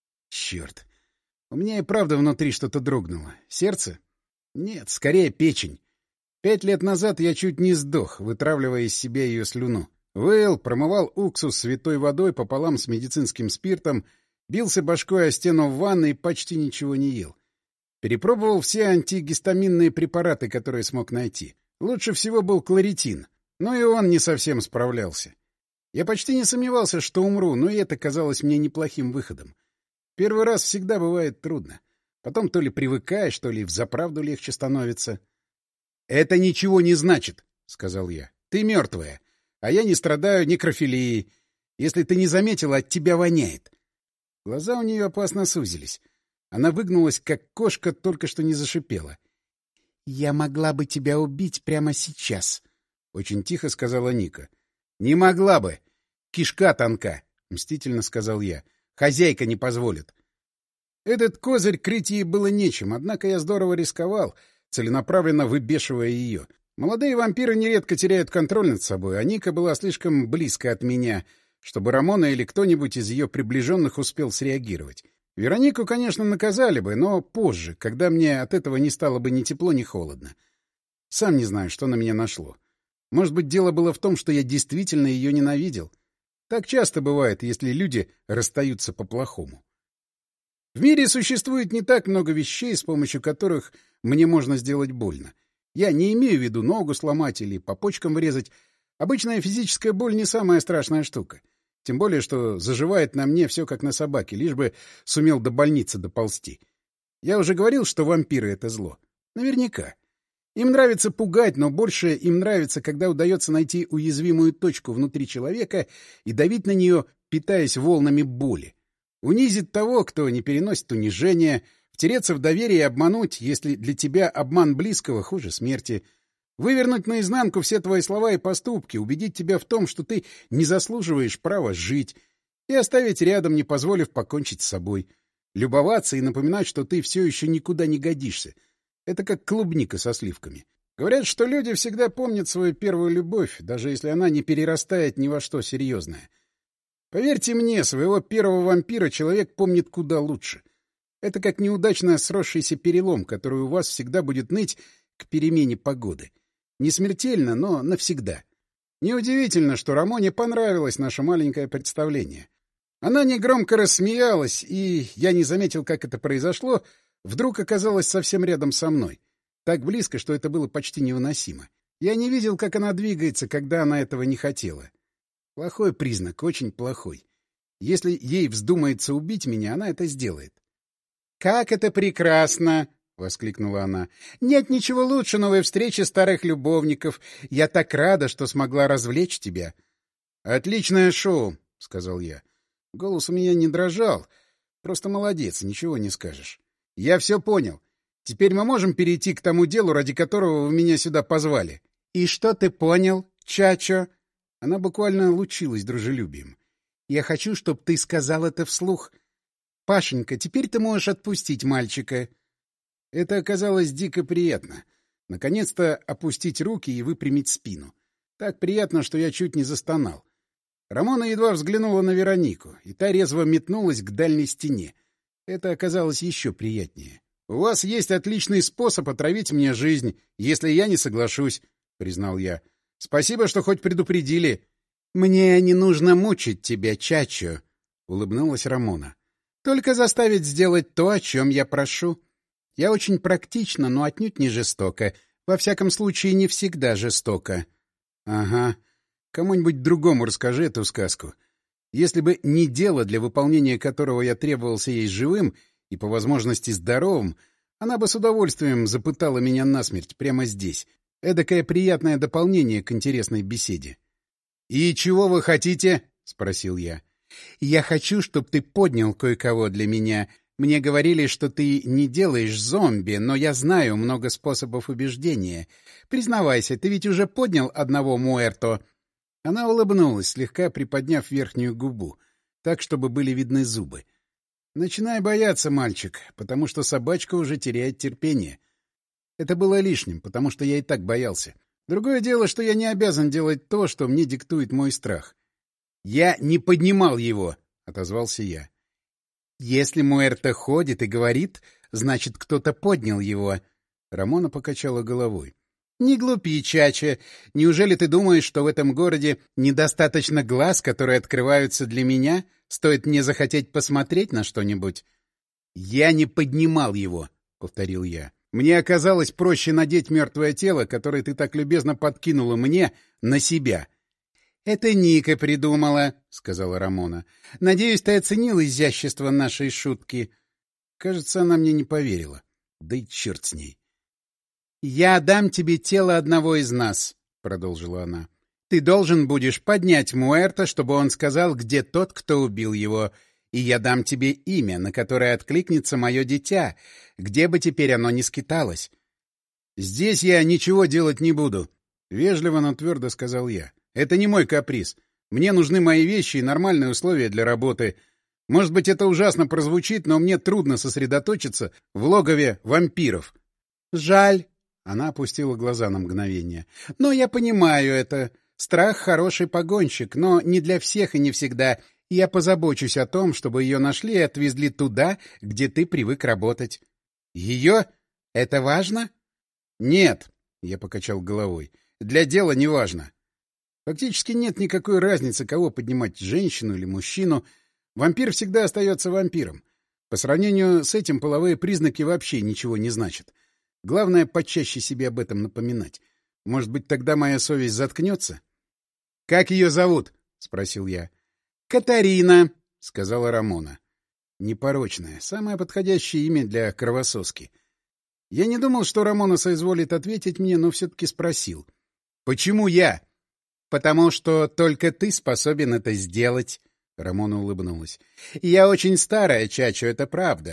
Черт. У меня и правда внутри что-то дрогнуло. Сердце? Нет, скорее печень. 5 лет назад я чуть не сдох, вытравливая из себя ее слюну. Вейл промывал уксус святой водой пополам с медицинским спиртом, бился башкой о стену в ванной и почти ничего не ел. Перепробовал все антигистаминные препараты, которые смог найти. Лучше всего был кларитин, но и он не совсем справлялся. Я почти не сомневался, что умру, но и это казалось мне неплохим выходом. Первый раз всегда бывает трудно. Потом то ли привыкаешь, то ли взаправду легче становится. — Это ничего не значит, — сказал я. — Ты мертвая. А я не страдаю некрофилией. Если ты не заметила, от тебя воняет. Глаза у нее опасно сузились. Она выгнулась, как кошка, только что не зашипела. — Я могла бы тебя убить прямо сейчас, — очень тихо сказала Ника. — Не могла бы. Кишка тонка, — мстительно сказал я. — Хозяйка не позволит. Этот козырь крыть ей было нечем, однако я здорово рисковал, целенаправленно выбешивая ее. Молодые вампиры нередко теряют контроль над собой, а Ника была слишком близко от меня, чтобы Рамона или кто-нибудь из ее приближенных успел среагировать. Веронику, конечно, наказали бы, но позже, когда мне от этого не стало бы ни тепло, ни холодно. Сам не знаю, что на меня нашло. Может быть, дело было в том, что я действительно ее ненавидел. Так часто бывает, если люди расстаются по-плохому. В мире существует не так много вещей, с помощью которых мне можно сделать больно. Я не имею в виду ногу сломать или по почкам врезать. Обычная физическая боль не самая страшная штука. Тем более, что заживает на мне все как на собаке, лишь бы сумел до больницы доползти. Я уже говорил, что вампиры — это зло. Наверняка. Им нравится пугать, но больше им нравится, когда удается найти уязвимую точку внутри человека и давить на нее, питаясь волнами боли. Унизит того, кто не переносит унижения, в Втереться в доверие и обмануть, если для тебя обман близкого хуже смерти. Вывернуть наизнанку все твои слова и поступки, убедить тебя в том, что ты не заслуживаешь права жить, и оставить рядом, не позволив покончить с собой. Любоваться и напоминать, что ты все еще никуда не годишься. Это как клубника со сливками. Говорят, что люди всегда помнят свою первую любовь, даже если она не перерастает ни во что серьезное. Поверьте мне, своего первого вампира человек помнит куда лучше. Это как неудачно сросшийся перелом, который у вас всегда будет ныть к перемене погоды. Не смертельно, но навсегда. Неудивительно, что Рамоне понравилось наше маленькое представление. Она негромко рассмеялась, и я не заметил, как это произошло, вдруг оказалась совсем рядом со мной. Так близко, что это было почти невыносимо. Я не видел, как она двигается, когда она этого не хотела. Плохой признак, очень плохой. Если ей вздумается убить меня, она это сделает. «Как это прекрасно!» — воскликнула она. «Нет ничего лучше новой встречи старых любовников. Я так рада, что смогла развлечь тебя». «Отличное шоу», — сказал я. Голос у меня не дрожал. Просто молодец, ничего не скажешь. «Я все понял. Теперь мы можем перейти к тому делу, ради которого вы меня сюда позвали». «И что ты понял, Чачо?» Она буквально лучилась дружелюбием. «Я хочу, чтобы ты сказал это вслух. Пашенька, теперь ты можешь отпустить мальчика». Это оказалось дико приятно. Наконец-то опустить руки и выпрямить спину. Так приятно, что я чуть не застонал. Рамона едва взглянула на Веронику, и та резво метнулась к дальней стене. Это оказалось еще приятнее. «У вас есть отличный способ отравить мне жизнь, если я не соглашусь», — признал я. «Спасибо, что хоть предупредили». «Мне не нужно мучить тебя, Чачо», — улыбнулась Рамона. «Только заставить сделать то, о чем я прошу. Я очень практична, но отнюдь не жестоко. Во всяком случае, не всегда жестоко». «Ага. Кому-нибудь другому расскажи эту сказку. Если бы не дело, для выполнения которого я требовался ей живым и, по возможности, здоровым, она бы с удовольствием запытала меня насмерть прямо здесь. Эдакое приятное дополнение к интересной беседе». «И чего вы хотите?» — спросил я. «Я хочу, чтобы ты поднял кое-кого для меня. Мне говорили, что ты не делаешь зомби, но я знаю много способов убеждения. Признавайся, ты ведь уже поднял одного Муэрто». Она улыбнулась, слегка приподняв верхнюю губу, так, чтобы были видны зубы. «Начинай бояться, мальчик, потому что собачка уже теряет терпение». Это было лишним, потому что я и так боялся. Другое дело, что я не обязан делать то, что мне диктует мой страх. «Я не поднимал его», — отозвался я. «Если Муэрто ходит и говорит, значит, кто-то поднял его». Рамона покачала головой. «Не глупи, Чача. Неужели ты думаешь, что в этом городе недостаточно глаз, которые открываются для меня? Стоит мне захотеть посмотреть на что-нибудь?» «Я не поднимал его», — повторил я. «Мне оказалось проще надеть мертвое тело, которое ты так любезно подкинула мне, на себя». «Это Ника придумала», — сказала Рамона. «Надеюсь, ты оценил изящество нашей шутки». Кажется, она мне не поверила. Да и черт с ней. «Я дам тебе тело одного из нас», — продолжила она. «Ты должен будешь поднять Муэрто, чтобы он сказал, где тот, кто убил его. И я дам тебе имя, на которое откликнется мое дитя, где бы теперь оно ни скиталось». «Здесь я ничего делать не буду», — вежливо, но твердо сказал я. «Это не мой каприз. Мне нужны мои вещи и нормальные условия для работы. Может быть, это ужасно прозвучит, но мне трудно сосредоточиться в логове вампиров». «Жаль». Она опустила глаза на мгновение. «Но я понимаю это. Страх — хороший погонщик, но не для всех и не всегда. Я позабочусь о том, чтобы ее нашли и отвезли туда, где ты привык работать». «Ее? Это важно?» «Нет», — я покачал головой. «Для дела не важно. Фактически нет никакой разницы, кого поднимать, женщину или мужчину. Вампир всегда остается вампиром. По сравнению с этим половые признаки вообще ничего не значат. Главное, почаще себе об этом напоминать. Может быть, тогда моя совесть заткнется?» «Как ее зовут?» — спросил я. «Катарина», — сказала Рамона. Непорочное, самое подходящее имя для кровососки. Я не думал, что Рамона соизволит ответить мне, но все-таки спросил. «Почему я?» «Потому что только ты способен это сделать», — Рамона улыбнулась. «Я очень старая, Чачо, это правда.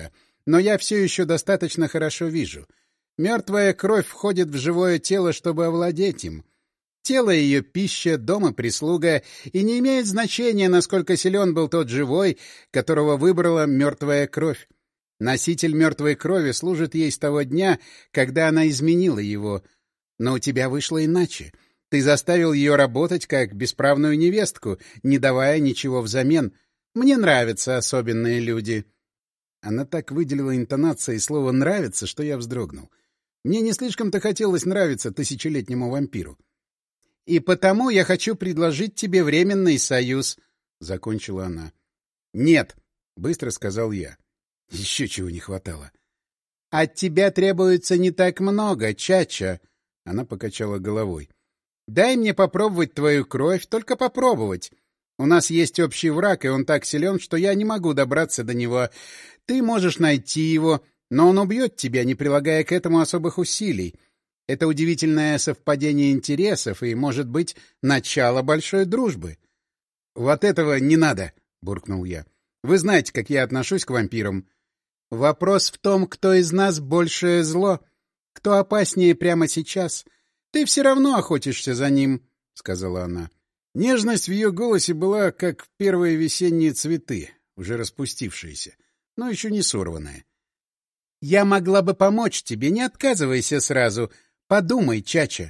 но я все еще достаточно хорошо вижу. Мертвая кровь входит в живое тело, чтобы овладеть им. Тело — ее пища, дом и прислуга, и не имеет значения, насколько силен был тот живой, которого выбрала мертвая кровь. Носитель мертвой крови служит ей с того дня, когда она изменила его. Но у тебя вышло иначе. Ты заставил ее работать как бесправную невестку, не давая ничего взамен. Мне нравятся особенные люди. Она так выделила интонацией слово «нравится», что я вздрогнул. Мне не слишком-то хотелось нравиться тысячелетнему вампиру. — И потому я хочу предложить тебе временный союз, — закончила она. — Нет, — быстро сказал я. Еще чего не хватало. — От тебя требуется не так много, Чача, — она покачала головой. — Дай мне попробовать твою кровь, только попробовать. У нас есть общий враг, и он так силен, что я не могу добраться до него. Ты можешь найти его, но он убьет тебя, не прилагая к этому особых усилий. Это удивительное совпадение интересов и, может быть, начало большой дружбы. — Вот этого не надо, — буркнул я. — Вы знаете, как я отношусь к вампирам. — Вопрос в том, кто из нас большее зло, кто опаснее прямо сейчас. Ты все равно охотишься за ним, — сказала она. Нежность в ее голосе была, как первые весенние цветы, уже распустившиеся, но еще не сорванные. — Я могла бы помочь тебе, не отказывайся сразу. Подумай, Чача.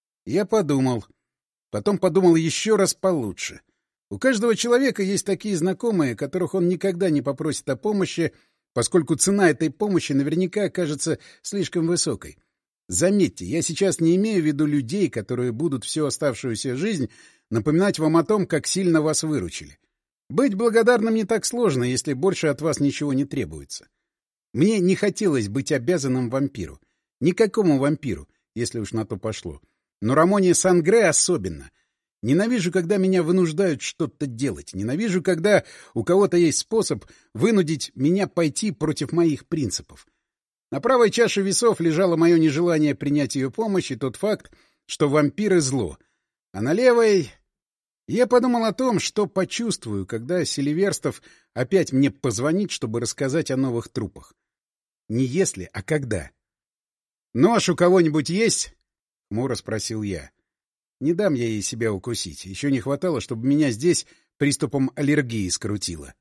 Я подумал. Потом подумал еще раз получше. У каждого человека есть такие знакомые, которых он никогда не попросит о помощи, поскольку цена этой помощи наверняка окажется слишком высокой. Заметьте, я сейчас не имею в виду людей, которые будут всю оставшуюся жизнь напоминать вам о том, как сильно вас выручили. Быть благодарным не так сложно, если больше от вас ничего не требуется. Мне не хотелось быть обязанным вампиру. Никакому вампиру, если уж на то пошло. Но Рамоне Сангре особенно. Ненавижу, когда меня вынуждают что-то делать. Ненавижу, когда у кого-то есть способ вынудить меня пойти против моих принципов. На правой чаше весов лежало мое нежелание принять ее помощь и тот факт, что вампиры — зло. А на левой... Я подумал о том, что почувствую, когда Селиверстов опять мне позвонит, чтобы рассказать о новых трупах. Не если, а когда. «Нож у кого-нибудь есть?» — хмуро спросил я. Не дам я ей себя укусить. Еще не хватало, чтобы меня здесь приступом аллергии скрутило.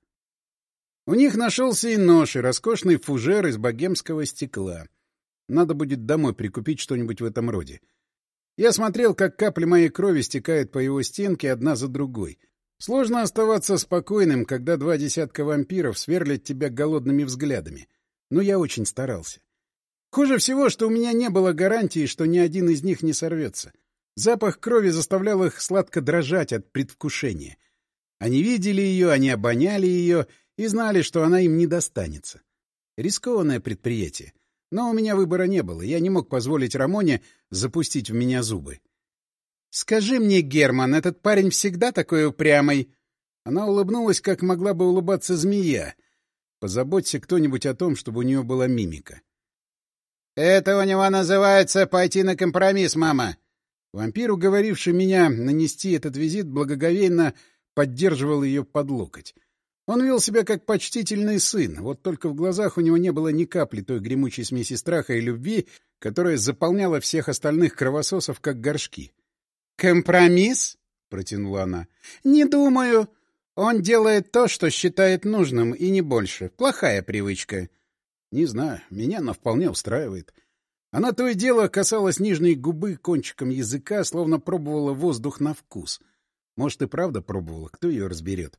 У них нашелся и нож, и роскошный фужер из богемского стекла. Надо будет домой прикупить что-нибудь в этом роде. Я смотрел, как капли моей крови стекают по его стенке одна за другой. Сложно оставаться спокойным, когда 2 десятка вампиров сверлят тебя голодными взглядами. Но я очень старался. Хуже всего, что у меня не было гарантии, что ни один из них не сорвется. Запах крови заставлял их сладко дрожать от предвкушения. Они видели ее, они обоняли ее и знали, что она им не достанется. Рискованное предприятие. Но у меня выбора не было, я не мог позволить Рамоне запустить в меня зубы. — Скажи мне, Герман, этот парень всегда такой упрямый? Она улыбнулась, как могла бы улыбаться змея. Позаботься кто-нибудь о том, чтобы у нее была мимика. — Это у него называется пойти на компромисс, мама. Вампир, уговоривший меня нанести этот визит, благоговейно поддерживал ее под локоть. Он вел себя как почтительный сын, вот только в глазах у него не было ни капли той гремучей смеси страха и любви, которая заполняла всех остальных кровососов как горшки. «Компромисс?» — протянула она. «Не думаю. Он делает то, что считает нужным, и не больше. Плохая привычка». «Не знаю, меня она вполне устраивает». Она то и дело касалась нижней губы кончиком языка, словно пробовала воздух на вкус. Может, и правда пробовала, кто ее разберет.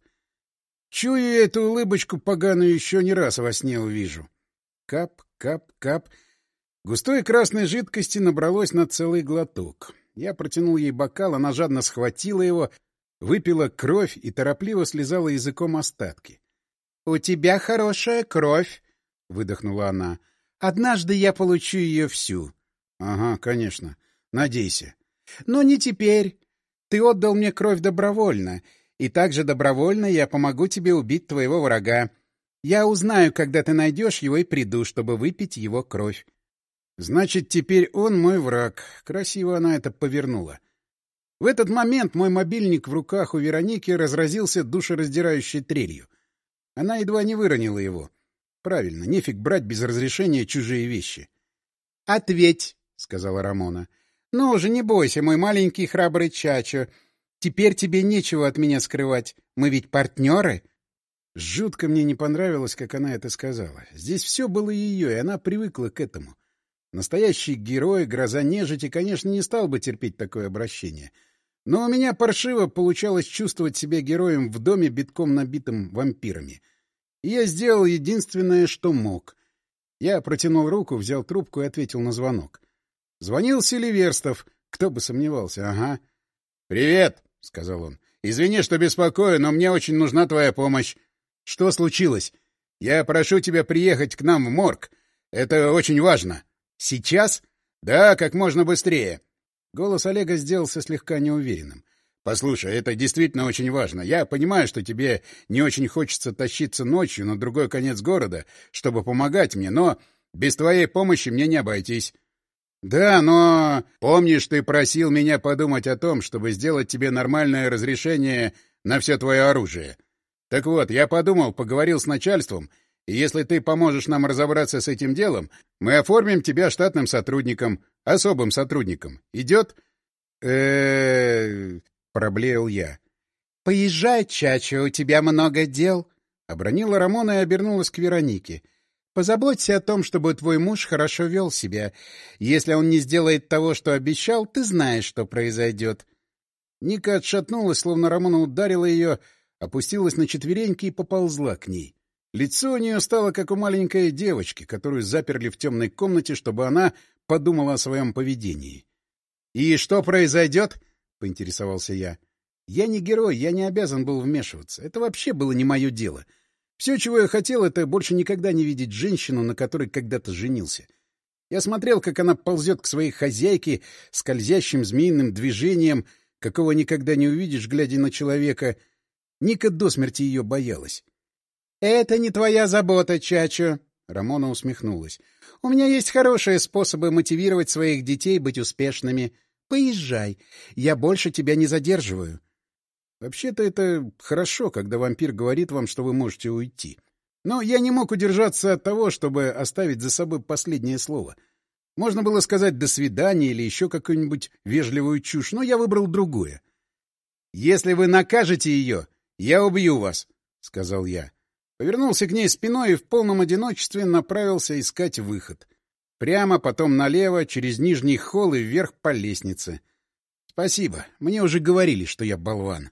Чую я эту улыбочку поганую еще не раз во сне увижу. Кап, кап, кап. Густой красной жидкости набралось на целый глоток. Я протянул ей бокал, она жадно схватила его, выпила кровь и торопливо слезала языком остатки. — У тебя хорошая кровь, — выдохнула она. Однажды я получу ее всю. — Ага, конечно. Надейся. — Но не теперь. Ты отдал мне кровь добровольно, и также добровольно я помогу тебе убить твоего врага. Я узнаю, когда ты найдешь его, и приду, чтобы выпить его кровь. Значит, теперь он мой враг. Красиво она это повернула. В этот момент мой мобильник в руках у Вероники разразился душераздирающей трелью. Она едва не выронила его. Правильно, нефиг брать без разрешения чужие вещи. — Ответь, — сказала Рамона. — Ну уже не бойся, мой маленький храбрый Чачо. Теперь тебе нечего от меня скрывать. Мы ведь партнеры. Жутко мне не понравилось, как она это сказала. Здесь все было ее, и она привыкла к этому. Настоящий герой, гроза нежити, конечно, не стал бы терпеть такое обращение. Но у меня паршиво получалось чувствовать себя героем в доме, битком набитым вампирами. И я сделал единственное, что мог. Я протянул руку, взял трубку и ответил на звонок. Звонил Селиверстов. Кто бы сомневался, ага. — Привет, — сказал он. — Извини, что беспокою, но мне очень нужна твоя помощь. — Что случилось? — Я прошу тебя приехать к нам в морг. Это очень важно. — Сейчас? — Да, как можно быстрее. Голос Олега сделался слегка неуверенным. — Послушай, это действительно очень важно. Я понимаю, что тебе не очень хочется тащиться ночью на другой конец города, чтобы помогать мне, но без твоей помощи мне не обойтись. — Да, но... Помнишь, ты просил меня подумать о том, чтобы сделать тебе нормальное разрешение на все твое оружие? Так вот, я подумал, поговорил с начальством, и если ты поможешь нам разобраться с этим делом, мы оформим тебя штатным сотрудником, особым сотрудником. Идет? Проблеял я. — Поезжай, Чачо, у тебя много дел, — обронила Рамона и обернулась к Веронике. — Позаботься о том, чтобы твой муж хорошо вел себя. Если он не сделает того, что обещал, ты знаешь, что произойдет. Ника отшатнулась, словно Рамона ударила ее, опустилась на четвереньки и поползла к ней. Лицо у нее стало, как у маленькой девочки, которую заперли в темной комнате, чтобы она подумала о своем поведении. — И что произойдет? — поинтересовался я. Я не герой, я не обязан был вмешиваться. Это вообще было не мое дело. Все, чего я хотел, это больше никогда не видеть женщину, на которой когда-то женился. Я смотрел, как она ползет к своей хозяйке скользящим змеиным движением, какого никогда не увидишь, глядя на человека. Ника до смерти ее боялась. — Это не твоя забота, Чачо, — Рамона усмехнулась. — У меня есть хорошие способы мотивировать своих детей быть успешными. Поезжай, я больше тебя не задерживаю. Вообще-то это хорошо, когда вампир говорит вам, что вы можете уйти. Но я не мог удержаться от того, чтобы оставить за собой последнее слово. Можно было сказать «до свидания» или еще какую-нибудь вежливую чушь, но я выбрал другое. — Если вы накажете ее, я убью вас, — сказал я. Повернулся к ней спиной и в полном одиночестве направился искать выход. Прямо, потом налево, через нижний холл и вверх по лестнице. Спасибо, мне уже говорили, что я болван.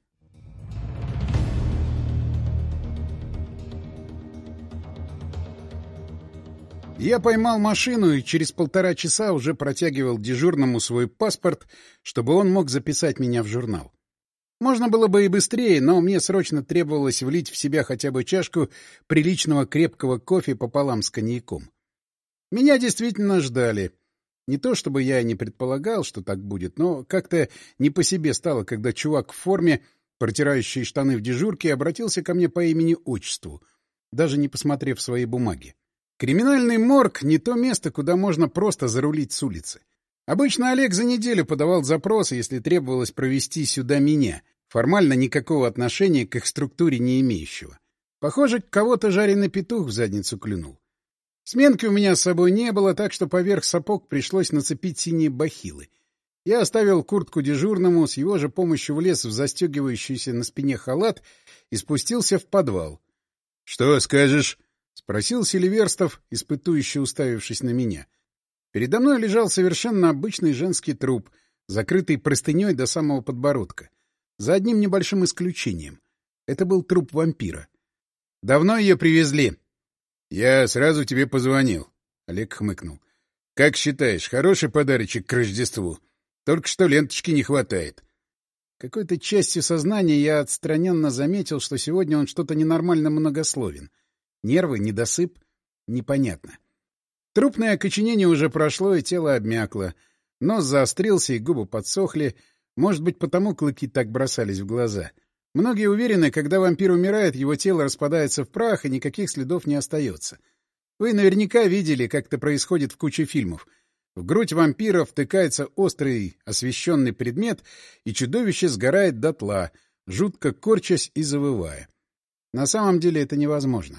Я поймал машину и через 1,5 часа уже протягивал дежурному свой паспорт, чтобы он мог записать меня в журнал. Можно было бы и быстрее, но мне срочно требовалось влить в себя хотя бы чашку приличного крепкого кофе пополам с коньяком. Меня действительно ждали. Не то чтобы я не предполагал, что так будет, но как-то не по себе стало, когда чувак в форме, протирающий штаны в дежурке, обратился ко мне по имени-отчеству, даже не посмотрев свои бумаги. Криминальный морг — не то место, куда можно просто зарулить с улицы. Обычно Олег за неделю подавал запрос, если требовалось провести сюда меня, формально никакого отношения к их структуре не имеющего. Похоже, кого-то жареный петух в задницу клюнул. Сменки у меня с собой не было, так что поверх сапог пришлось нацепить синие бахилы. Я оставил куртку дежурному, с его же помощью влез в застегивающийся на спине халат и спустился в подвал. — Что скажешь? — спросил Селиверстов, испытующе уставившись на меня. Передо мной лежал совершенно обычный женский труп, закрытый простыней до самого подбородка. За одним небольшим исключением. Это был труп вампира. — Давно ее привезли? — Я сразу тебе позвонил, — Олег хмыкнул. — Как считаешь, хороший подарочек к Рождеству? Только что ленточки не хватает. Какой-то частью сознания я отстраненно заметил, что сегодня он что-то ненормально многословен. Нервы, недосып — непонятно. Трупное окоченение уже прошло, и тело обмякло. Нос заострился, и губы подсохли. Может быть, потому клыки так бросались в глаза. Многие уверены, когда вампир умирает, его тело распадается в прах, и никаких следов не остается. Вы наверняка видели, как это происходит в куче фильмов. В грудь вампира втыкается острый освещенный предмет, и чудовище сгорает дотла, жутко корчась и завывая. На самом деле это невозможно.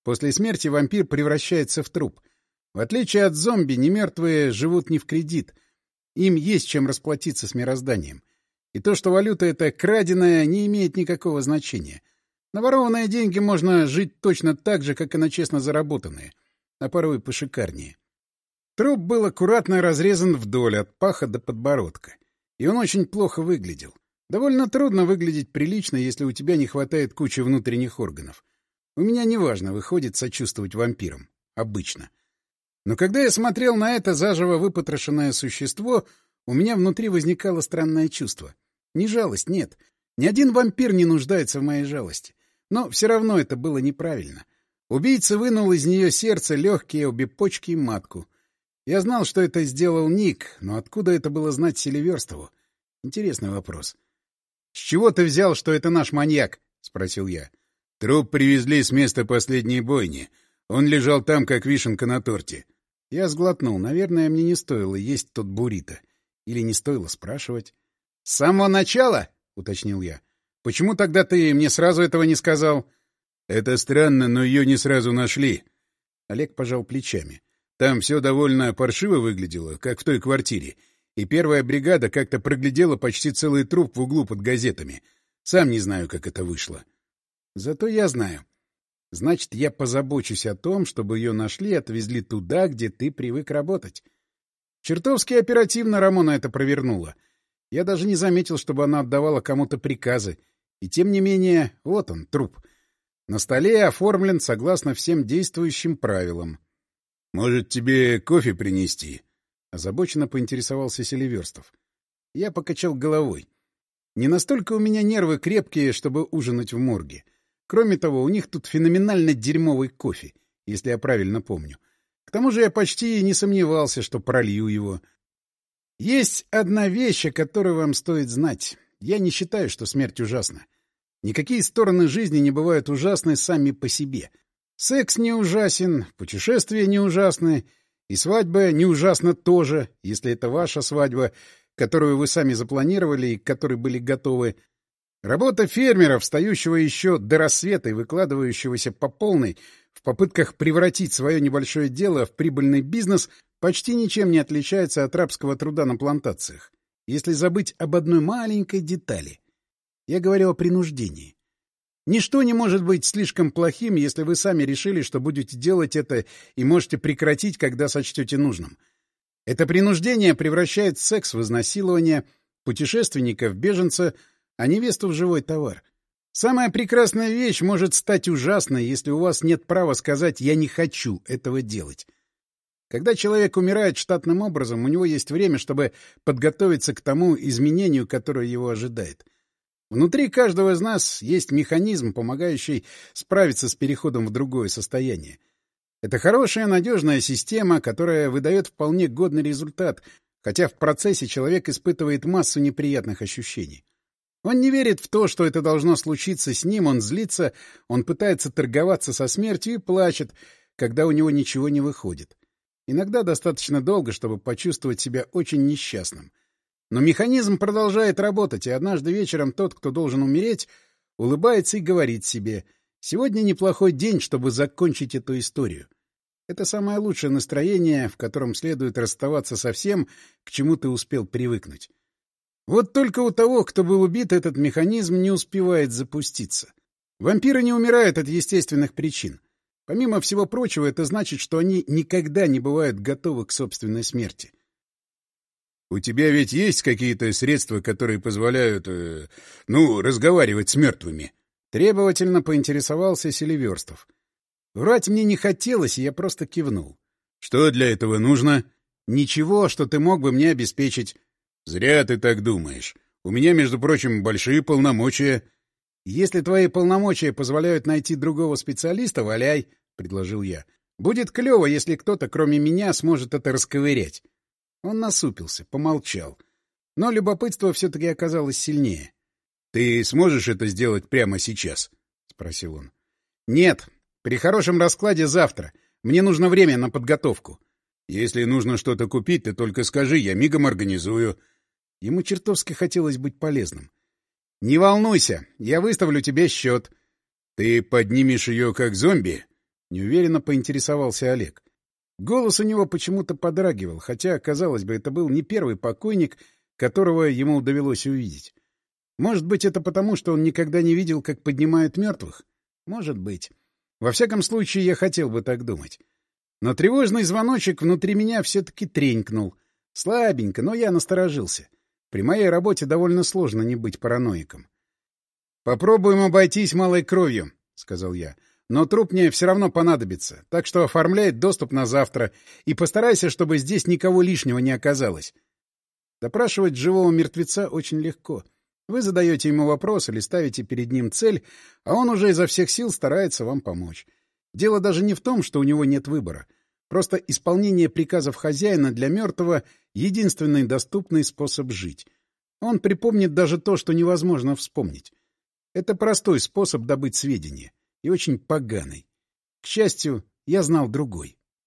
После смерти вампир превращается в труп. В отличие от зомби, немертвые живут не в кредит. Им есть чем расплатиться с мирозданием. И то, что валюта эта краденая, не имеет никакого значения. На ворованные деньги можно жить точно так же, как и на честно заработанные, а порой пошикарнее. Труп был аккуратно разрезан вдоль, от паха до подбородка. И он очень плохо выглядел. Довольно трудно выглядеть прилично, если у тебя не хватает кучи внутренних органов. У меня неважно выходит сочувствовать вампирам. Обычно. Но когда я смотрел на это заживо выпотрошенное существо, у меня внутри возникало странное чувство. Не жалость, нет. Ни один вампир не нуждается в моей жалости. Но все равно это было неправильно. Убийца вынул из нее сердце, легкие, обе почки и матку. Я знал, что это сделал Ник, но откуда это было знать Селиверстову? Интересный вопрос. — С чего ты взял, что это наш маньяк? — спросил я. — Труп привезли с места последней бойни. Он лежал там, как вишенка на торте. Я сглотнул. Наверное, мне не стоило есть тот буррито. Или не стоило спрашивать. — С самого начала? — уточнил я. — Почему тогда ты мне сразу этого не сказал? — Это странно, но ее не сразу нашли. Олег пожал плечами. Там все довольно паршиво выглядело, как в той квартире. И первая бригада как-то проглядела почти целый труп в углу под газетами. Сам не знаю, как это вышло. Зато я знаю. Значит, я позабочусь о том, чтобы ее нашли и отвезли туда, где ты привык работать. Чертовски оперативно Рамона это провернула. Я даже не заметил, чтобы она отдавала кому-то приказы. И тем не менее, вот он, труп. На столе оформлен согласно всем действующим правилам. — Может, тебе кофе принести? — озабоченно поинтересовался Селиверстов. Я покачал головой. Не настолько у меня нервы крепкие, чтобы ужинать в морге. Кроме того, у них тут феноменально дерьмовый кофе, если я правильно помню. К тому же я почти не сомневался, что пролью его. Есть одна вещь, о которой вам стоит знать. Я не считаю, что смерть ужасна. Никакие стороны жизни не бывают ужасны сами по себе. Секс не ужасен, путешествия не ужасны, и свадьба не ужасна тоже, если это ваша свадьба, которую вы сами запланировали и к которой были готовы. Работа фермера, встающего еще до рассвета и выкладывающегося по полной в попытках превратить свое небольшое дело в прибыльный бизнес, почти ничем не отличается от рабского труда на плантациях. Если забыть об одной маленькой детали. Я говорю о принуждении. Ничто не может быть слишком плохим, если вы сами решили, что будете делать это и можете прекратить, когда сочтете нужным. Это принуждение превращает секс в изнасилование, путешественника в беженца, а невесту в живой товар. Самая прекрасная вещь может стать ужасной, если у вас нет права сказать «я не хочу этого делать». Когда человек умирает штатным образом, у него есть время, чтобы подготовиться к тому изменению, которое его ожидает. Внутри каждого из нас есть механизм, помогающий справиться с переходом в другое состояние. Это хорошая, надежная система, которая выдает вполне годный результат, хотя в процессе человек испытывает массу неприятных ощущений. Он не верит в то, что это должно случиться с ним, он злится, он пытается торговаться со смертью и плачет, когда у него ничего не выходит. Иногда достаточно долго, чтобы почувствовать себя очень несчастным. Но механизм продолжает работать, и однажды вечером тот, кто должен умереть, улыбается и говорит себе: «Сегодня неплохой день, чтобы закончить эту историю». Это самое лучшее настроение, в котором следует расставаться со всем, к чему ты успел привыкнуть. Вот только у того, кто был убит, этот механизм не успевает запуститься. Вампиры не умирают от естественных причин. Помимо всего прочего, это значит, что они никогда не бывают готовы к собственной смерти. — У тебя ведь есть какие-то средства, которые позволяют, разговаривать с мертвыми? — требовательно поинтересовался Селиверстов. Врать мне не хотелось, и я просто кивнул. — Что для этого нужно? — Ничего, что ты мог бы мне обеспечить. — Зря ты так думаешь. У меня, между прочим, большие полномочия. — Если твои полномочия позволяют найти другого специалиста, валяй, — предложил я. — Будет клево, если кто-то, кроме меня, сможет это расковырять. Он насупился, помолчал. Но любопытство все-таки оказалось сильнее. — Ты сможешь это сделать прямо сейчас? — спросил он. — Нет. При хорошем раскладе завтра. Мне нужно время на подготовку. — Если нужно что-то купить, ты только скажи, я мигом организую. Ему чертовски хотелось быть полезным. — Не волнуйся, я выставлю тебе счет. — Ты поднимешь ее как зомби? Неуверенно поинтересовался Олег. Голос у него почему-то подрагивал, хотя, казалось бы, это был не первый покойник, которого ему довелось увидеть. Может быть, это потому, что он никогда не видел, как поднимают мертвых? Может быть. Во всяком случае, я хотел бы так думать. Но тревожный звоночек внутри меня все-таки тренькнул. Слабенько, но я насторожился. При моей работе довольно сложно не быть параноиком. — Попробуем обойтись малой кровью, — сказал я. — Но труп мне все равно понадобится, так что оформляй доступ на завтра и постарайся, чтобы здесь никого лишнего не оказалось. Допрашивать живого мертвеца очень легко. Вы задаете ему вопрос или ставите перед ним цель, а он уже изо всех сил старается вам помочь. Дело даже не в том, что у него нет выбора. Просто исполнение приказов хозяина для мертвого — единственный доступный способ жить. Он припомнит даже то, что невозможно вспомнить. Это простой способ добыть сведения и очень поганый. К счастью, я знал другой.